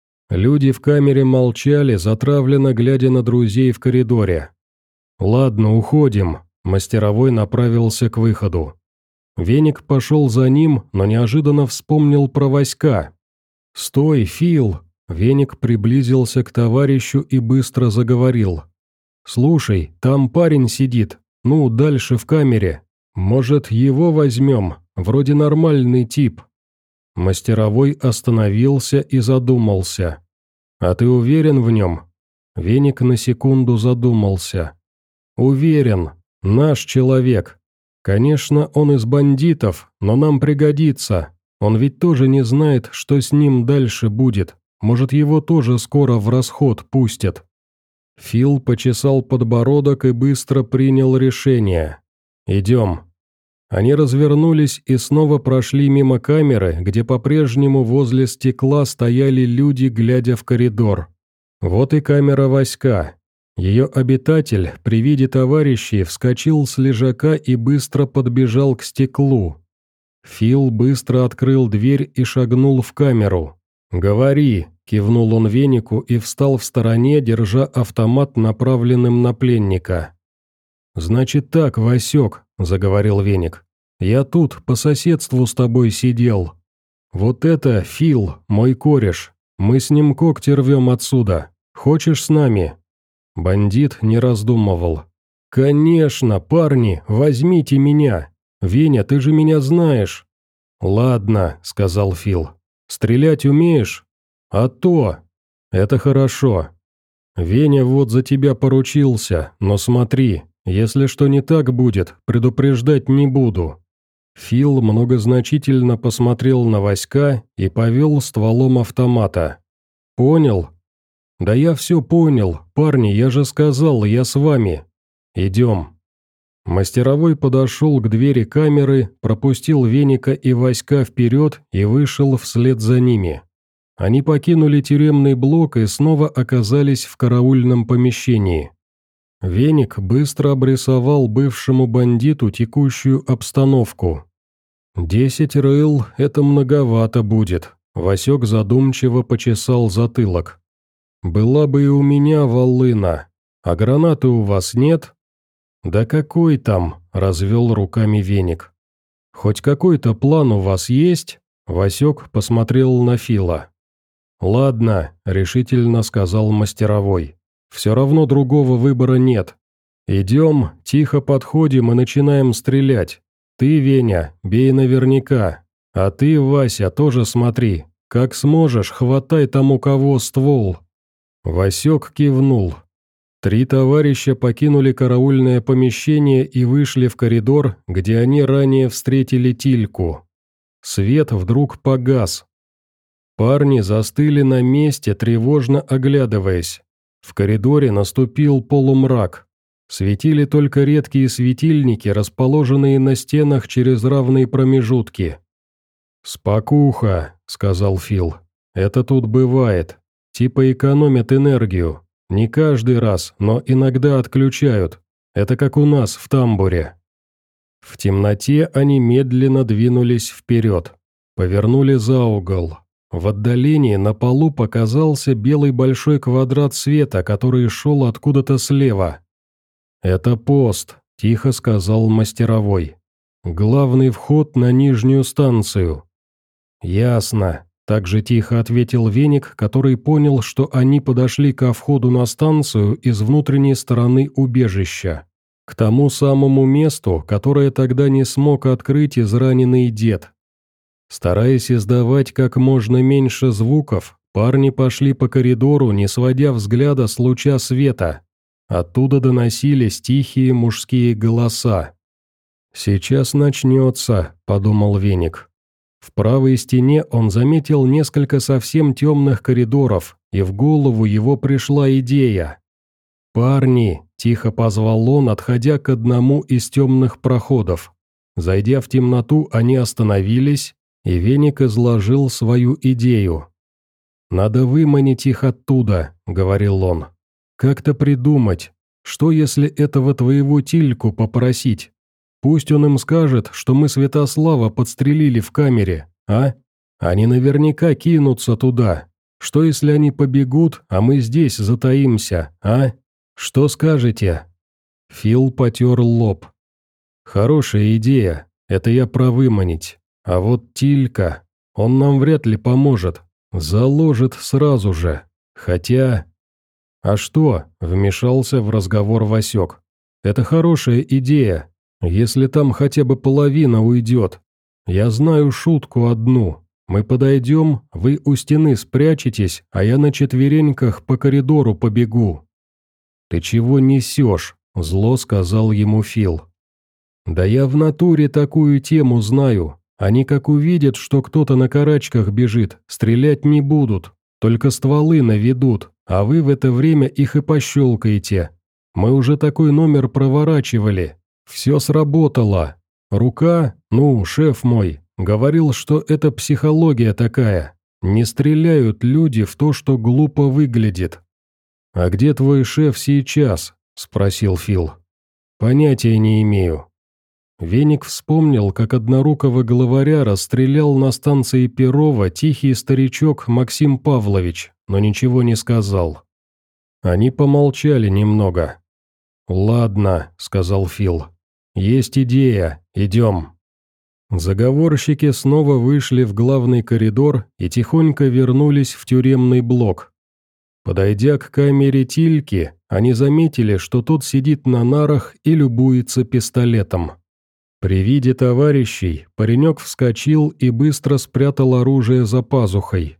Люди в камере молчали, затравленно глядя на друзей в коридоре. «Ладно, уходим», — мастеровой направился к выходу. Веник пошел за ним, но неожиданно вспомнил про Васька. «Стой, Фил!» Веник приблизился к товарищу и быстро заговорил. «Слушай, там парень сидит, ну, дальше в камере. Может, его возьмем? Вроде нормальный тип». Мастеровой остановился и задумался. «А ты уверен в нем?» Веник на секунду задумался. «Уверен, наш человек. Конечно, он из бандитов, но нам пригодится. Он ведь тоже не знает, что с ним дальше будет. Может, его тоже скоро в расход пустят». Фил почесал подбородок и быстро принял решение. «Идем». Они развернулись и снова прошли мимо камеры, где по-прежнему возле стекла стояли люди, глядя в коридор. Вот и камера Васька. Ее обитатель при виде товарищей вскочил с лежака и быстро подбежал к стеклу. Фил быстро открыл дверь и шагнул в камеру. «Говори», — кивнул он Венику и встал в стороне, держа автомат, направленным на пленника. «Значит так, Васек», — заговорил Веник, — «я тут по соседству с тобой сидел. Вот это Фил, мой кореш, мы с ним когти рвем отсюда. Хочешь с нами?» Бандит не раздумывал. «Конечно, парни, возьмите меня. Веня, ты же меня знаешь». «Ладно», — сказал Фил. «Стрелять умеешь?» «А то!» «Это хорошо. Веня вот за тебя поручился, но смотри, если что не так будет, предупреждать не буду». Фил многозначительно посмотрел на Васька и повел стволом автомата. «Понял?» «Да я все понял. Парни, я же сказал, я с вами. Идем». Мастеровой подошел к двери камеры, пропустил Веника и Васька вперед и вышел вслед за ними. Они покинули тюремный блок и снова оказались в караульном помещении. Веник быстро обрисовал бывшему бандиту текущую обстановку. 10 рыл – это многовато будет. Васек задумчиво почесал затылок. «Была бы и у меня волына. А гранаты у вас нет?» «Да какой там?» – развел руками Веник. «Хоть какой-то план у вас есть?» Васек посмотрел на Фила. «Ладно», – решительно сказал мастеровой. «Все равно другого выбора нет. Идем, тихо подходим и начинаем стрелять. Ты, Веня, бей наверняка. А ты, Вася, тоже смотри. Как сможешь, хватай там у кого ствол». Васек кивнул. 3 товарища покинули караульное помещение и вышли в коридор, где они ранее встретили Тильку. Свет вдруг погас. Парни застыли на месте, тревожно оглядываясь. В коридоре наступил полумрак. Светили только редкие светильники, расположенные на стенах через равные промежутки. «Спокуха», — сказал Фил. «Это тут бывает. Типа экономят энергию. Не каждый раз, но иногда отключают. Это как у нас в тамбуре». В темноте они медленно двинулись вперед. Повернули за угол. В отдалении на полу показался белый большой квадрат света, который шел откуда-то слева. «Это пост», – тихо сказал мастеровой. «Главный вход на нижнюю станцию». «Ясно», – также тихо ответил Веник, который понял, что они подошли ко входу на станцию из внутренней стороны убежища. К тому самому месту, которое тогда не смог открыть израненный дед. Стараясь издавать как можно меньше звуков, парни пошли по коридору, не сводя взгляда с луча света. Оттуда доносились тихие мужские голоса. «Сейчас начнется», — подумал Веник. В правой стене он заметил несколько совсем темных коридоров, и в голову его пришла идея. «Парни», — тихо позвал он, отходя к одному из темных проходов. Зайдя в темноту, они остановились, и Веник изложил свою идею. «Надо выманить их оттуда», — говорил он. «Как-то придумать. Что, если этого твоего Тильку попросить? Пусть он им скажет, что мы Святослава подстрелили в камере, а? Они наверняка кинутся туда. Что, если они побегут, а мы здесь затаимся, а? Что скажете?» Фил потер лоб. «Хорошая идея. Это я про выманить. А вот Тилька, он нам вряд ли поможет. Заложит сразу же. Хотя...» «А что?» – вмешался в разговор Васек. «Это хорошая идея, если там хотя бы половина уйдет. Я знаю шутку одну. Мы подойдем, вы у стены спрячетесь, а я на четвереньках по коридору побегу». «Ты чего несешь?» – зло сказал ему Фил. «Да я в натуре такую тему знаю. Они как увидят, что кто-то на карачках бежит, стрелять не будут, только стволы наведут, а вы в это время их и пощелкаете. Мы уже такой номер проворачивали. Все сработало. Рука, шеф мой, говорил, что это психология такая. Не стреляют люди в то, что глупо выглядит. «А где твой шеф сейчас?» – спросил Фил. «Понятия не имею». Веник вспомнил, как однорукого главаря расстрелял на станции Перова тихий старичок Максим Павлович, но ничего не сказал. Они помолчали немного. «Ладно», — сказал Фил. «Есть идея, идем». Заговорщики снова вышли в главный коридор и тихонько вернулись в тюремный блок. Подойдя к камере Тильки, они заметили, что тот сидит на нарах и любуется пистолетом. При виде товарищей паренек вскочил и быстро спрятал оружие за пазухой.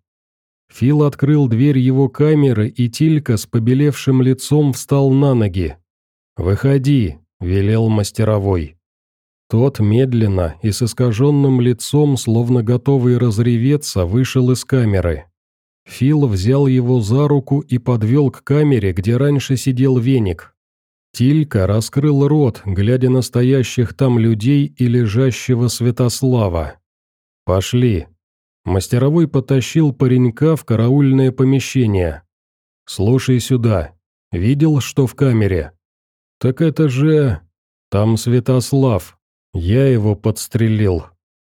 Фил открыл дверь его камеры, и Тилька с побелевшим лицом встал на ноги. «Выходи», — велел мастеровой. Тот медленно и с искаженным лицом, словно готовый разреветься, вышел из камеры. Фил взял его за руку и подвел к камере, где раньше сидел Веник. Тилька раскрыл рот, глядя на стоящих там людей и лежащего Святослава. «Пошли». Мастеровой потащил паренька в караульное помещение. «Слушай сюда. Видел, что в камере?» «Так это же... Там Святослав. Я его подстрелил».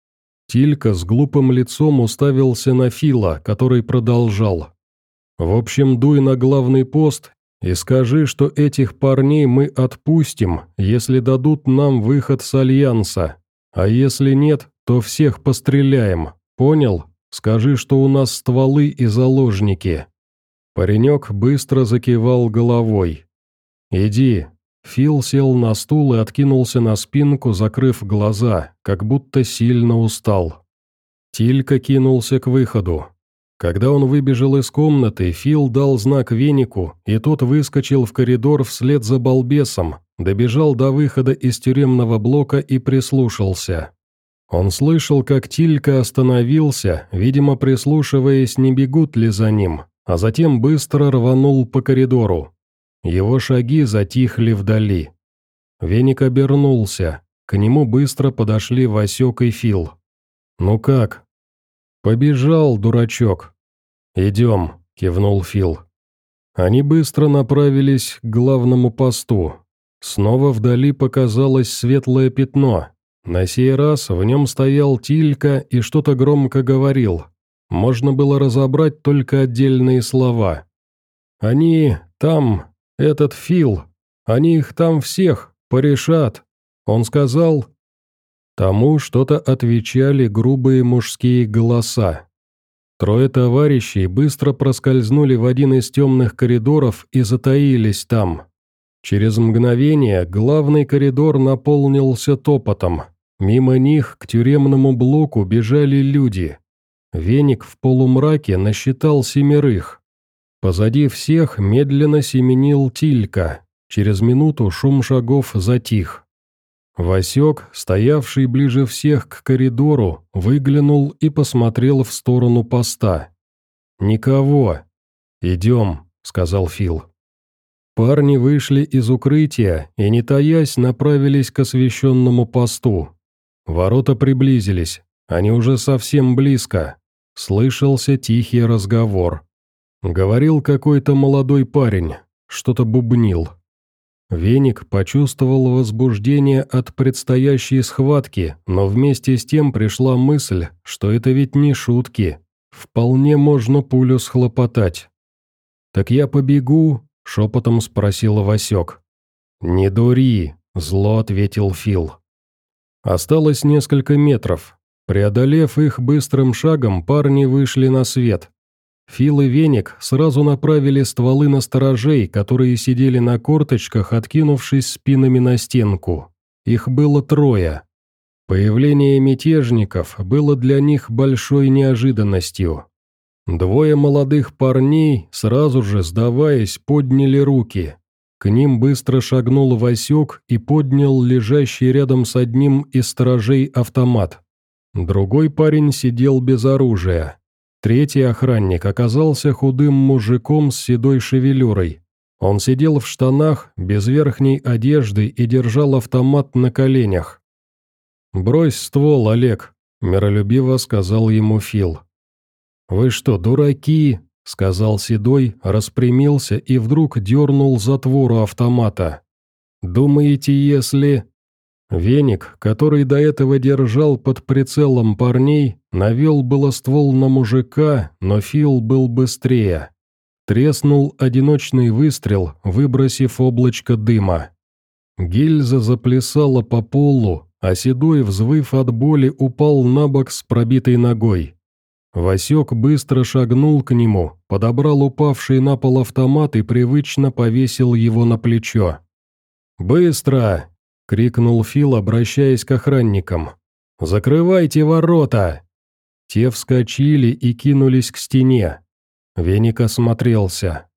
Тилька с глупым лицом уставился на Фила, который продолжал. «В общем, дуй на главный пост и скажи, что этих парней мы отпустим, если дадут нам выход с Альянса, а если нет, то всех постреляем, понял? Скажи, что у нас стволы и заложники». Паренек быстро закивал головой. «Иди». Фил сел на стул и откинулся на спинку, закрыв глаза, как будто сильно устал. Тилька кинулся к выходу. Когда он выбежал из комнаты, Фил дал знак Венику, и тот выскочил в коридор вслед за балбесом, добежал до выхода из тюремного блока и прислушался. Он слышал, как Тилька остановился, видимо, прислушиваясь, не бегут ли за ним, а затем быстро рванул по коридору. Его шаги затихли вдали. Веник обернулся, к нему быстро подошли Васек и Фил. «Ну как?» «Побежал, дурачок». «Идем», — кивнул Фил. Они быстро направились к главному посту. Снова вдали показалось светлое пятно. На сей раз в нем стоял Тилька и что-то громко говорил. Можно было разобрать только отдельные слова. «Они там, этот Фил, они их там всех порешат», — он сказал. Тому что-то отвечали грубые мужские голоса. Трое товарищей быстро проскользнули в один из темных коридоров и затаились там. Через мгновение главный коридор наполнился топотом. Мимо них к тюремному блоку бежали люди. Веник в полумраке насчитал 7. Позади всех медленно семенил Тилька. Через минуту шум шагов затих. Васек, стоявший ближе всех к коридору, выглянул и посмотрел в сторону поста. «Никого. Идем», — сказал Фил. Парни вышли из укрытия и, не таясь, направились к освещенному посту. Ворота приблизились, они уже совсем близко. Слышался тихий разговор. Говорил какой-то молодой парень, что-то бубнил. Веник почувствовал возбуждение от предстоящей схватки, но вместе с тем пришла мысль, что это ведь не шутки. Вполне можно пулю схлопотать. «Так я побегу?» — шепотом спросил Васек. «Не дури», — зло ответил Фил. Осталось несколько метров. Преодолев их быстрым шагом, парни вышли на свет. Фил и Веник сразу направили стволы на сторожей, которые сидели на корточках, откинувшись спинами на стенку. Их было 3. Появление мятежников было для них большой неожиданностью. 2 молодых парней, сразу же сдаваясь, подняли руки. К ним быстро шагнул Васек и поднял лежащий рядом с одним из сторожей автомат. Другой парень сидел без оружия. 3 охранник оказался худым мужиком с седой шевелюрой. Он сидел в штанах, без верхней одежды и держал автомат на коленях. «Брось ствол, Олег», — миролюбиво сказал ему Фил. «Вы что, дураки?» — сказал Седой, распрямился и вдруг дернул затвору автомата. «Думаете, если...» Веник, который до этого держал под прицелом парней, навел было ствол на мужика, но Фил был быстрее. Треснул одиночный выстрел, выбросив облачко дыма. Гильза заплясала по полу, а Седой, взвыв от боли, упал на бок с пробитой ногой. Васек быстро шагнул к нему, подобрал упавший на пол автомат и привычно повесил его на плечо. «Быстро!» — крикнул Фил, обращаясь к охранникам. «Закрывайте ворота!» Те вскочили и кинулись к стене. Веник осмотрелся.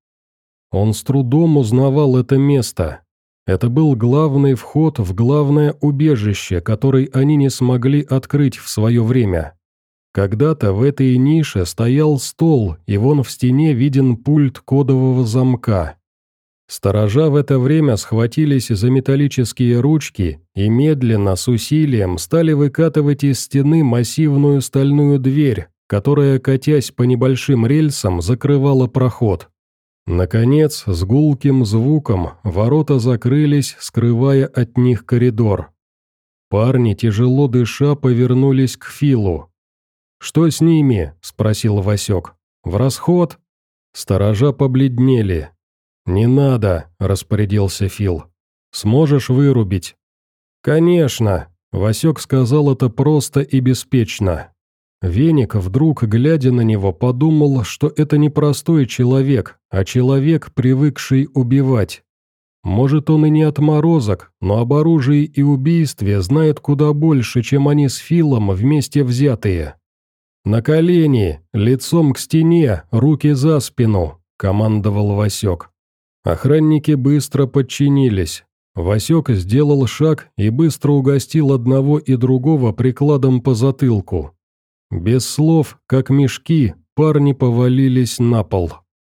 Он с трудом узнавал это место. Это был главный вход в главное убежище, который они не смогли открыть в свое время. Когда-то в этой нише стоял стол, и вон в стене виден пульт кодового замка. Сторожа в это время схватились за металлические ручки и медленно, с усилием, стали выкатывать из стены массивную стальную дверь, которая, катясь по небольшим рельсам, закрывала проход. Наконец, с гулким звуком ворота закрылись, скрывая от них коридор. Парни, тяжело дыша, повернулись к Филу. «Что с ними?» – спросил Васек. «В расход?» Сторожа побледнели. «Не надо», – распорядился Фил. «Сможешь вырубить?» «Конечно», – Васек сказал это просто и беспечно. Веник, вдруг, глядя на него, подумал, что это не простой человек, а человек, привыкший убивать. Может, он и не отморозок, но об оружии и убийстве знает куда больше, чем они с Филом вместе взятые. «На колени, лицом к стене, руки за спину», — командовал Васек. Охранники быстро подчинились. Васек сделал шаг и быстро угостил одного и другого прикладом по затылку. Без слов, как мешки, парни повалились на пол.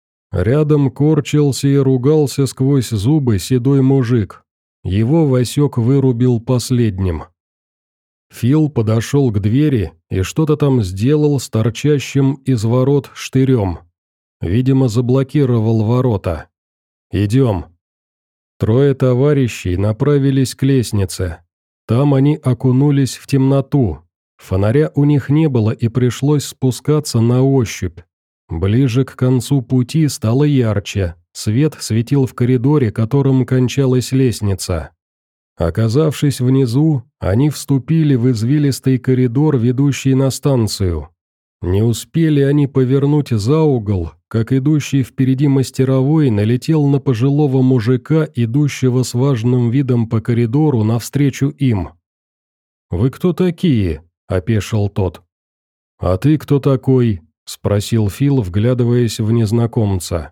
Рядом корчился и ругался сквозь зубы седой мужик. Его Васек вырубил последним. Фил подошел к двери и что-то там сделал с торчащим из ворот штырем. Видимо, заблокировал ворота. «Идем». Трое товарищей направились к лестнице. Там они окунулись в темноту. Фонаря у них не было и пришлось спускаться на ощупь. Ближе к концу пути стало ярче. Свет светил в коридоре, которым кончалась лестница. Оказавшись внизу, они вступили в извилистый коридор, ведущий на станцию. Не успели они повернуть за угол, как идущий впереди мастеровой налетел на пожилого мужика, идущего с важным видом по коридору навстречу им. «Вы кто такие?» – опешил тот. «А ты кто такой?» – спросил Фил, вглядываясь в незнакомца.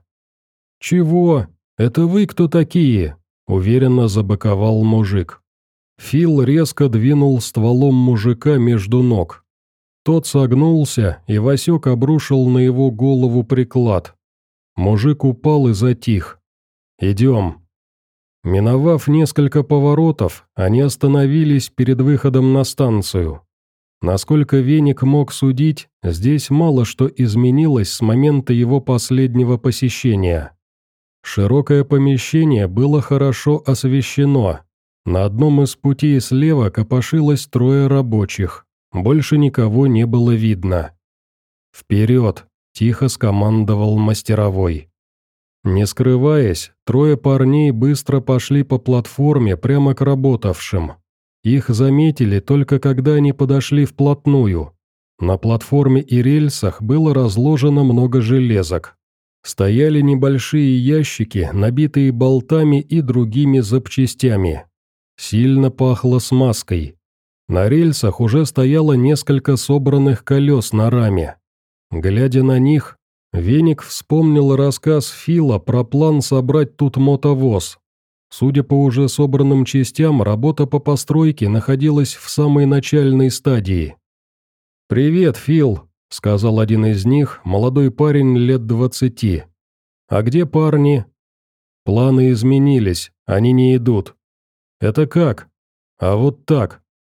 «Чего? Это вы кто такие?» – уверенно забыковал мужик. Фил резко двинул стволом мужика между ног. Тот согнулся, и Васек обрушил на его голову приклад. Мужик упал и затих. «Идем». Миновав несколько поворотов, они остановились перед выходом на станцию. Насколько Веник мог судить, здесь мало что изменилось с момента его последнего посещения. Широкое помещение было хорошо освещено. На одном из путей слева копошилось трое рабочих. Больше никого не было видно. «Вперед!» – тихо скомандовал мастеровой. Не скрываясь, трое парней быстро пошли по платформе прямо к работавшим. Их заметили только когда они подошли вплотную. На платформе и рельсах было разложено много железок. Стояли небольшие ящики, набитые болтами и другими запчастями. Сильно пахло смазкой. На рельсах уже стояло несколько собранных колес на раме. Глядя на них, Веник вспомнил рассказ Фила про план собрать тут мотовоз. Судя по уже собранным частям, работа по постройке находилась в самой начальной стадии. «Привет, Фил», — сказал один из них, молодой парень лет 20. «А где парни?» «Планы изменились, они не идут». «Это как?» «А вот так».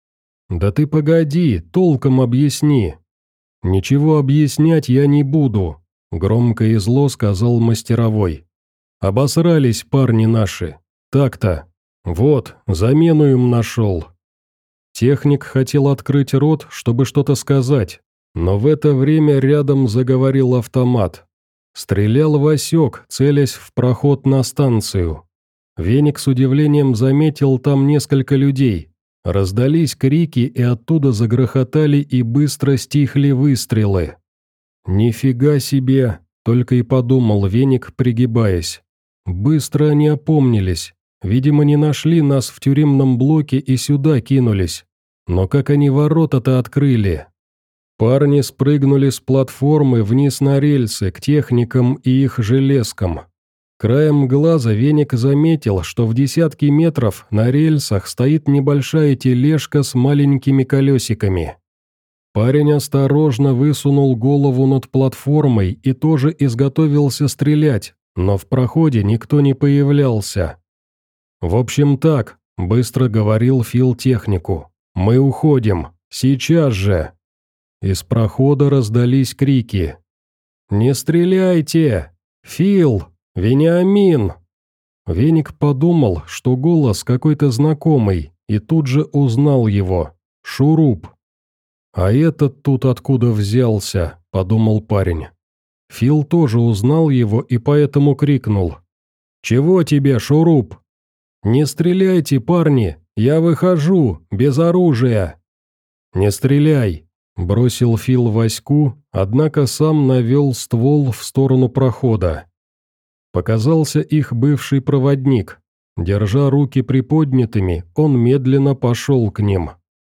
«Да ты погоди, толком объясни». «Ничего объяснять я не буду», — громко и зло сказал мастеровой. «Обосрались парни наши. Так-то. Вот, замену им нашел». Техник хотел открыть рот, чтобы что-то сказать, но в это время рядом заговорил автомат. Стрелял Васек, целясь в проход на станцию. Веник с удивлением заметил там несколько людей. Раздались крики, и оттуда загрохотали и быстро стихли выстрелы. «Нифига себе!» — только и подумал Веник, пригибаясь. «Быстро они опомнились. Видимо, не нашли нас в тюремном блоке и сюда кинулись. Но как они ворота-то открыли?» Парни спрыгнули с платформы вниз на рельсы, к техникам и их железкам. Краем глаза Веник заметил, что в десятки метров на рельсах стоит небольшая тележка с маленькими колесиками. Парень осторожно высунул голову над платформой и тоже изготовился стрелять, но в проходе никто не появлялся. «В общем так», — быстро говорил Фил технику, — «мы уходим, сейчас же». Из прохода раздались крики. «Не стреляйте! Фил! Вениамин!» Веник подумал, что голос какой-то знакомый, и тут же узнал его. Шуруп. «А этот тут откуда взялся?» – подумал парень. Фил тоже узнал его и поэтому крикнул. «Чего тебе, Шуруп?» «Не стреляйте, парни! Я выхожу, без оружия!» «Не стреляй!» – бросил Фил Ваську, однако сам навел ствол в сторону прохода. Показался их бывший проводник. Держа руки приподнятыми, он медленно пошел к ним.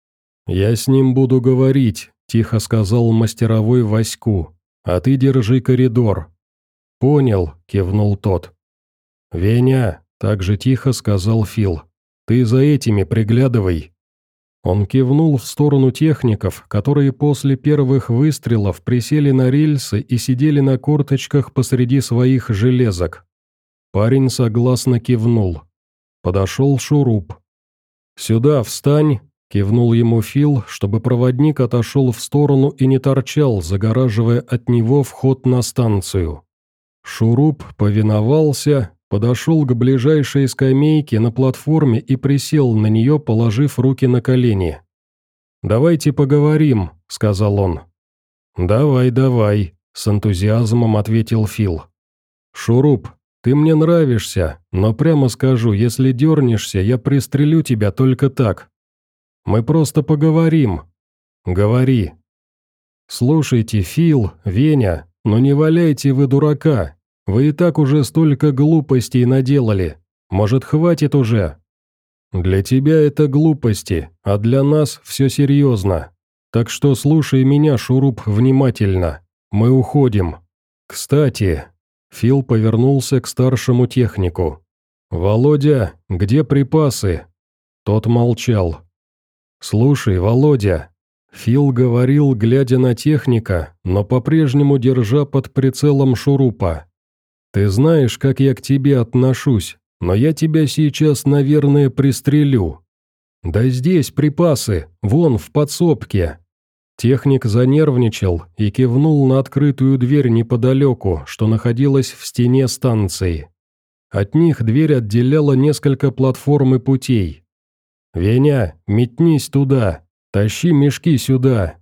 «Я с ним буду говорить», – тихо сказал мастеровой Ваську, – «а ты держи коридор». «Понял», – кивнул тот. «Веня», – также тихо сказал Фил, – «ты за этими приглядывай». Он кивнул в сторону техников, которые после первых выстрелов присели на рельсы и сидели на корточках посреди своих железок. Парень согласно кивнул. Подошел Шуруп. «Сюда встань», — кивнул ему Фил, чтобы проводник отошел в сторону и не торчал, загораживая от него вход на станцию. Шуруп повиновался, подошел к ближайшей скамейке на платформе и присел на нее, положив руки на колени. «Давайте поговорим», — сказал он. «Давай, давай», — с энтузиазмом ответил Фил. «Шуруп, ты мне нравишься, но прямо скажу, если дернешься, я пристрелю тебя только так. Мы просто поговорим. Говори». «Слушайте, Фил, Веня, но не валяйте вы дурака. Вы и так уже столько глупостей наделали. Может, хватит уже?» «Для тебя это глупости, а для нас все серьезно. Так что слушай меня, Шуруп, внимательно. Мы уходим. Кстати...» Фил повернулся к старшему технику. «Володя, где припасы?» Тот молчал. «Слушай, Володя...» Фил говорил, глядя на техника, но по-прежнему держа под прицелом Шурупа. «Ты знаешь, как я к тебе отношусь, но я тебя сейчас, наверное, пристрелю». «Да здесь припасы, вон в подсобке». Техник занервничал и кивнул на открытую дверь неподалеку, что находилась в стене станции. От них дверь отделяла несколько платформ и путей. «Веня, метнись туда, тащи мешки сюда».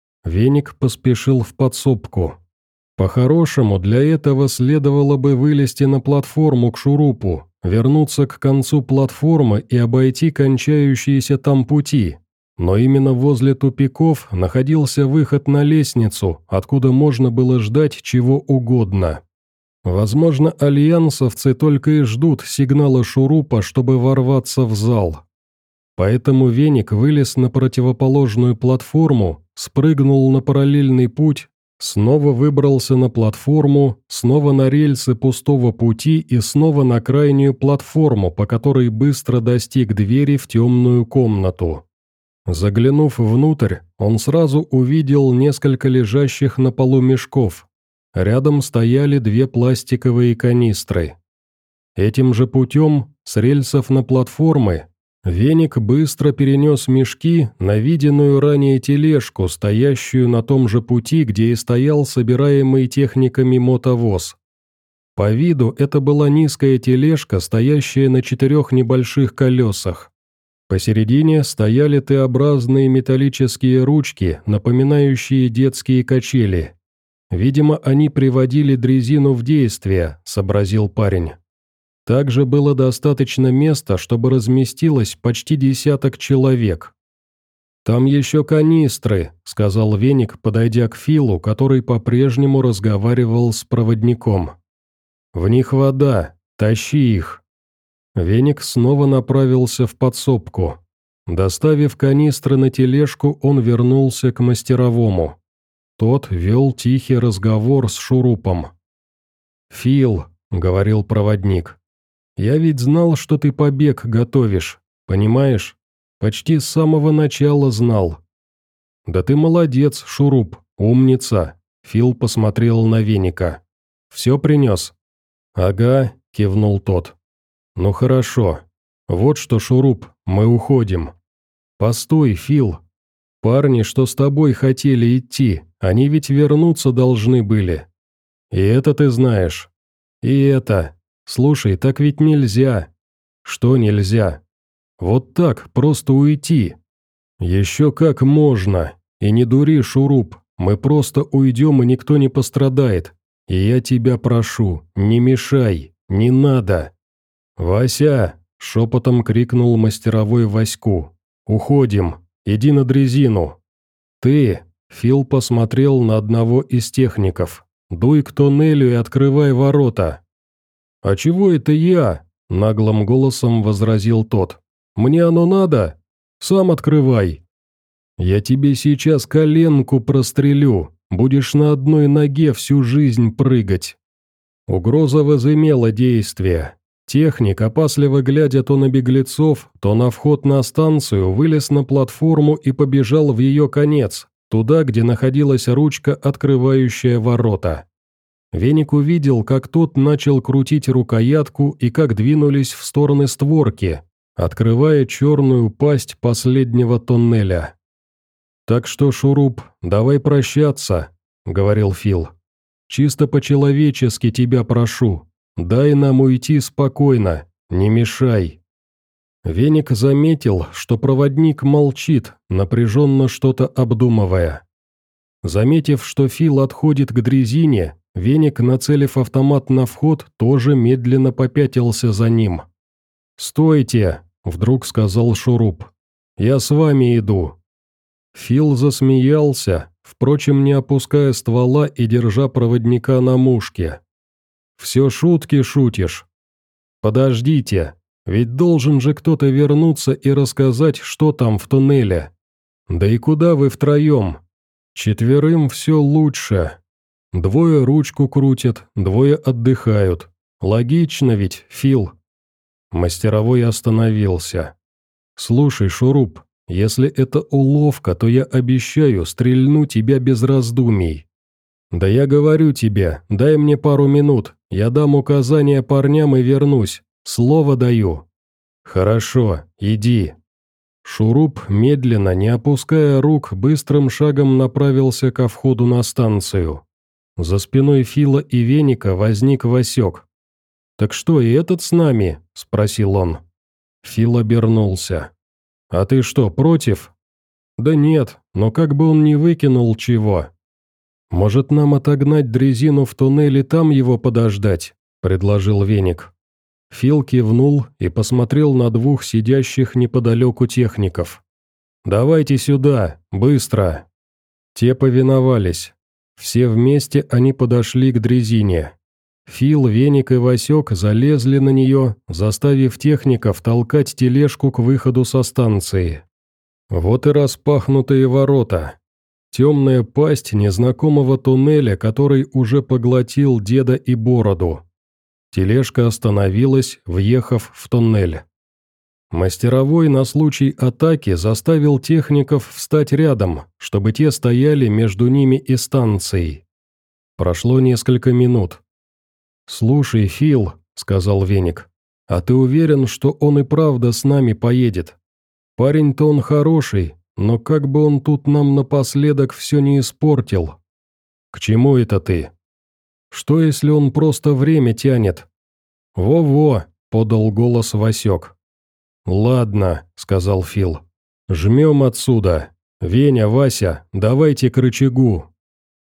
Веник поспешил в подсобку. По-хорошему, для этого следовало бы вылезти на платформу к Шурупу, вернуться к концу платформы и обойти кончающиеся там пути. Но именно возле тупиков находился выход на лестницу, откуда можно было ждать чего угодно. Возможно, альянсовцы только и ждут сигнала Шурупа, чтобы ворваться в зал. Поэтому Веник вылез на противоположную платформу, спрыгнул на параллельный путь, снова выбрался на платформу, снова на рельсы пустого пути и снова на крайнюю платформу, по которой быстро достиг двери в темную комнату. Заглянув внутрь, он сразу увидел несколько лежащих на полу мешков. Рядом стояли 2 пластиковые канистры. Этим же путем, с рельсов на платформы, Веник быстро перенес мешки на виденную ранее тележку, стоящую на том же пути, где и стоял собираемый техниками мотовоз. По виду это была низкая тележка, стоящая на 4 небольших колесах. Посередине стояли Т-образные металлические ручки, напоминающие детские качели. «Видимо, они приводили дрезину в действие», — сообразил парень. Также было достаточно места, чтобы разместилось почти 10 человек. «Там еще канистры», — сказал Веник, подойдя к Филу, который по-прежнему разговаривал с проводником. «В них вода, тащи их». Веник снова направился в подсобку. Доставив канистры на тележку, он вернулся к мастеровому. Тот вел тихий разговор с Шурупом. «Фил», — говорил проводник, — «я ведь знал, что ты побег готовишь, понимаешь? Почти с самого начала знал». «Да ты молодец, Шуруп, умница», — Фил посмотрел на Веника. «Все принес?» «Ага», — кивнул тот. «Ну хорошо. Вот что, Шуруп, мы уходим». «Постой, Фил. Парни, что с тобой хотели идти, они ведь вернуться должны были. И это ты знаешь. И это. Слушай, так ведь нельзя». «Что нельзя?» «Вот так, просто уйти». «Еще как можно. И не дури, Шуруп, мы просто уйдем, и никто не пострадает. И я тебя прошу, не мешай, не надо». «Вася!» — шепотом крикнул мастеровой Ваську. «Уходим, иди на дрезину». «Ты!» — Фил посмотрел на одного из техников. «Дуй к тоннелю и открывай ворота». «А чего это я?» — наглым голосом возразил тот. «Мне оно надо? Сам открывай». «Я тебе сейчас коленку прострелю, будешь на одной ноге всю жизнь прыгать». Угроза возымела действие. Техник, опасливо глядя то на беглецов, то на вход на станцию, вылез на платформу и побежал в ее конец, туда, где находилась ручка, открывающая ворота. Веник увидел, как тот начал крутить рукоятку и как двинулись в стороны створки, открывая черную пасть последнего тоннеля. «Так что, Шуруп, давай прощаться», — говорил Фил. «Чисто по-человечески тебя прошу. Дай нам уйти спокойно, не мешай». Веник заметил, что проводник молчит, напряженно что-то обдумывая. Заметив, что Фил отходит к дрезине, Веник, нацелив автомат на вход, тоже медленно попятился за ним. «Стойте!» — вдруг сказал Шуруп. «Я с вами иду». Фил засмеялся, впрочем, не опуская ствола и держа проводника на мушке. «Все шутки шутишь. Подождите, ведь должен же кто-то вернуться и рассказать, что там в туннеле. Да и куда вы втроем? 4 все лучше. 2 ручку крутят, 2 отдыхают. Логично ведь, Фил». Мастеровой остановился. «Слушай, Шуруп, если это уловка, то я обещаю стрельну тебя без раздумий. Да я говорю тебе, дай мне пару минут, я дам указания парням и вернусь, слово даю». «Хорошо, иди». Шуруп, медленно, не опуская рук, быстрым шагом направился ко входу на станцию. За спиной Фила и Веника возник Васек. «Так что, и этот с нами?» – спросил он. Фил обернулся. «А ты что, против?» «Да нет, но как бы он не выкинул чего». «Может, нам отогнать дрезину в туннель и там его подождать?» – предложил Веник. Фил кивнул и посмотрел на 2 сидящих неподалеку техников. «Давайте сюда, быстро!» Те повиновались. Все вместе они подошли к дрезине. Фил, Веник и Васек залезли на нее, заставив техников толкать тележку к выходу со станции. Вот и распахнутые ворота. Темная пасть незнакомого туннеля, который уже поглотил деда и бороду. Тележка остановилась, въехав в туннель. Мастеровой на случай атаки заставил техников встать рядом, чтобы те стояли между ними и станцией. Прошло несколько минут. «Слушай, Фил», — сказал Веник, А ты уверен, что он и правда с нами поедет? Парень-то он хороший, но как бы он тут нам напоследок все не испортил. К чему это ты? Что, если он просто время тянет? Во-во, подал голос Васек. Ладно, сказал Фил. Жмем отсюда. Веня, Вася, давайте к рычагу.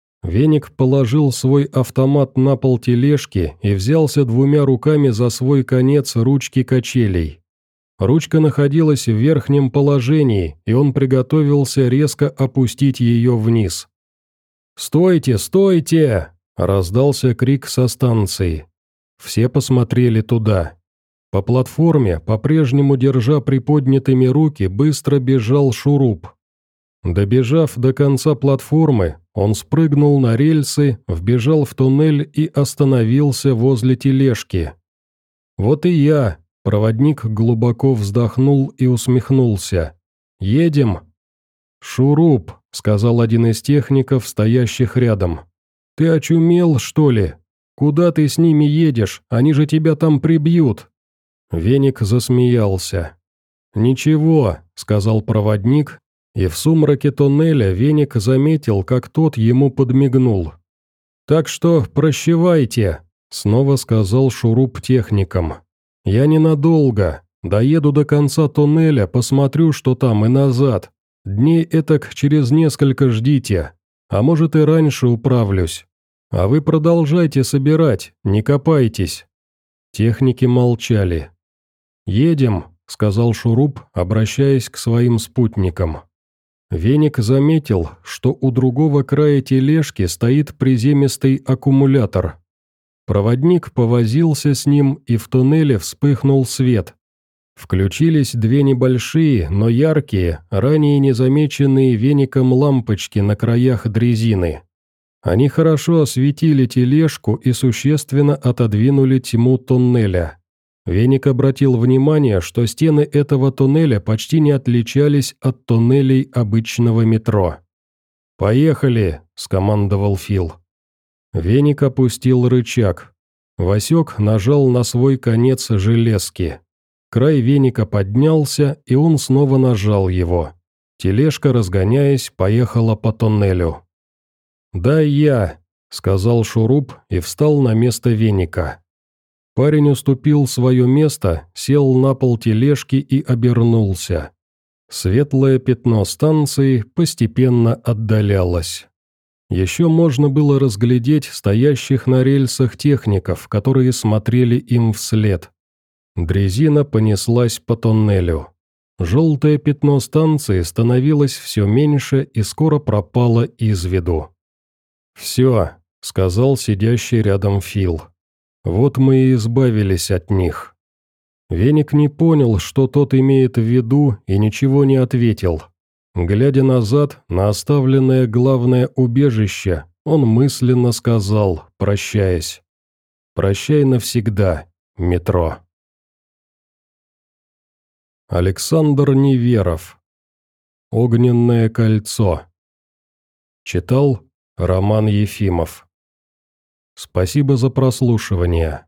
Веник положил свой автомат на пол тележки и взялся двумя руками за свой конец ручки качелей. Ручка находилась в верхнем положении, и он приготовился резко опустить ее вниз. «Стойте, стойте!» – раздался крик со станции. Все посмотрели туда. По платформе, по-прежнему держа приподнятыми руки, быстро бежал Шуруп. Добежав до конца платформы, он спрыгнул на рельсы, вбежал в туннель и остановился возле тележки. «Вот и я», – проводник глубоко вздохнул и усмехнулся. «Едем?» «Шуруп», – сказал один из техников, стоящих рядом. «Ты очумел, что ли? Куда ты с ними едешь? Они же тебя там прибьют!» Веник засмеялся. «Ничего», – сказал проводник, и в сумраке туннеля Веник заметил, как тот ему подмигнул. «Так что прощавайте», – снова сказал Шуруп техникам. «Я ненадолго. Доеду до конца туннеля, посмотрю, что там, и назад. Дней этак через несколько ждите, а может и раньше управлюсь. А вы продолжайте собирать, не копайтесь». Техники молчали. «Едем», — сказал Шуруп, обращаясь к своим спутникам. Веник заметил, что у другого края тележки стоит приземистый аккумулятор. Проводник повозился с ним, и в туннеле вспыхнул свет. Включились две небольшие, но яркие, ранее незамеченные веником лампочки на краях дрезины. Они хорошо осветили тележку и существенно отодвинули тьму туннеля. Веник обратил внимание, что стены этого туннеля почти не отличались от туннелей обычного метро. «Поехали!» – скомандовал Фил. Веник опустил рычаг. Васек нажал на свой конец железки. Край веника поднялся, и он снова нажал его. Тележка, разгоняясь, поехала по туннелю. «Дай я», — сказал Шуруп и встал на место веника. Парень уступил свое место, сел на пол тележки и обернулся. Светлое пятно станции постепенно отдалялось. Еще можно было разглядеть стоящих на рельсах техников, которые смотрели им вслед. Дрезина понеслась по туннелю. Желтое пятно станции становилось все меньше и скоро пропало из виду. «Все», — сказал сидящий рядом Фил. «Вот мы и избавились от них». Веник не понял, что тот имеет в виду, и ничего не ответил. Глядя назад, на оставленное главное убежище, он мысленно сказал, прощаясь: «Прощай навсегда, метро». Александр Неверов. «Огненное кольцо». Читал Роман Ефимов. Спасибо за прослушивание.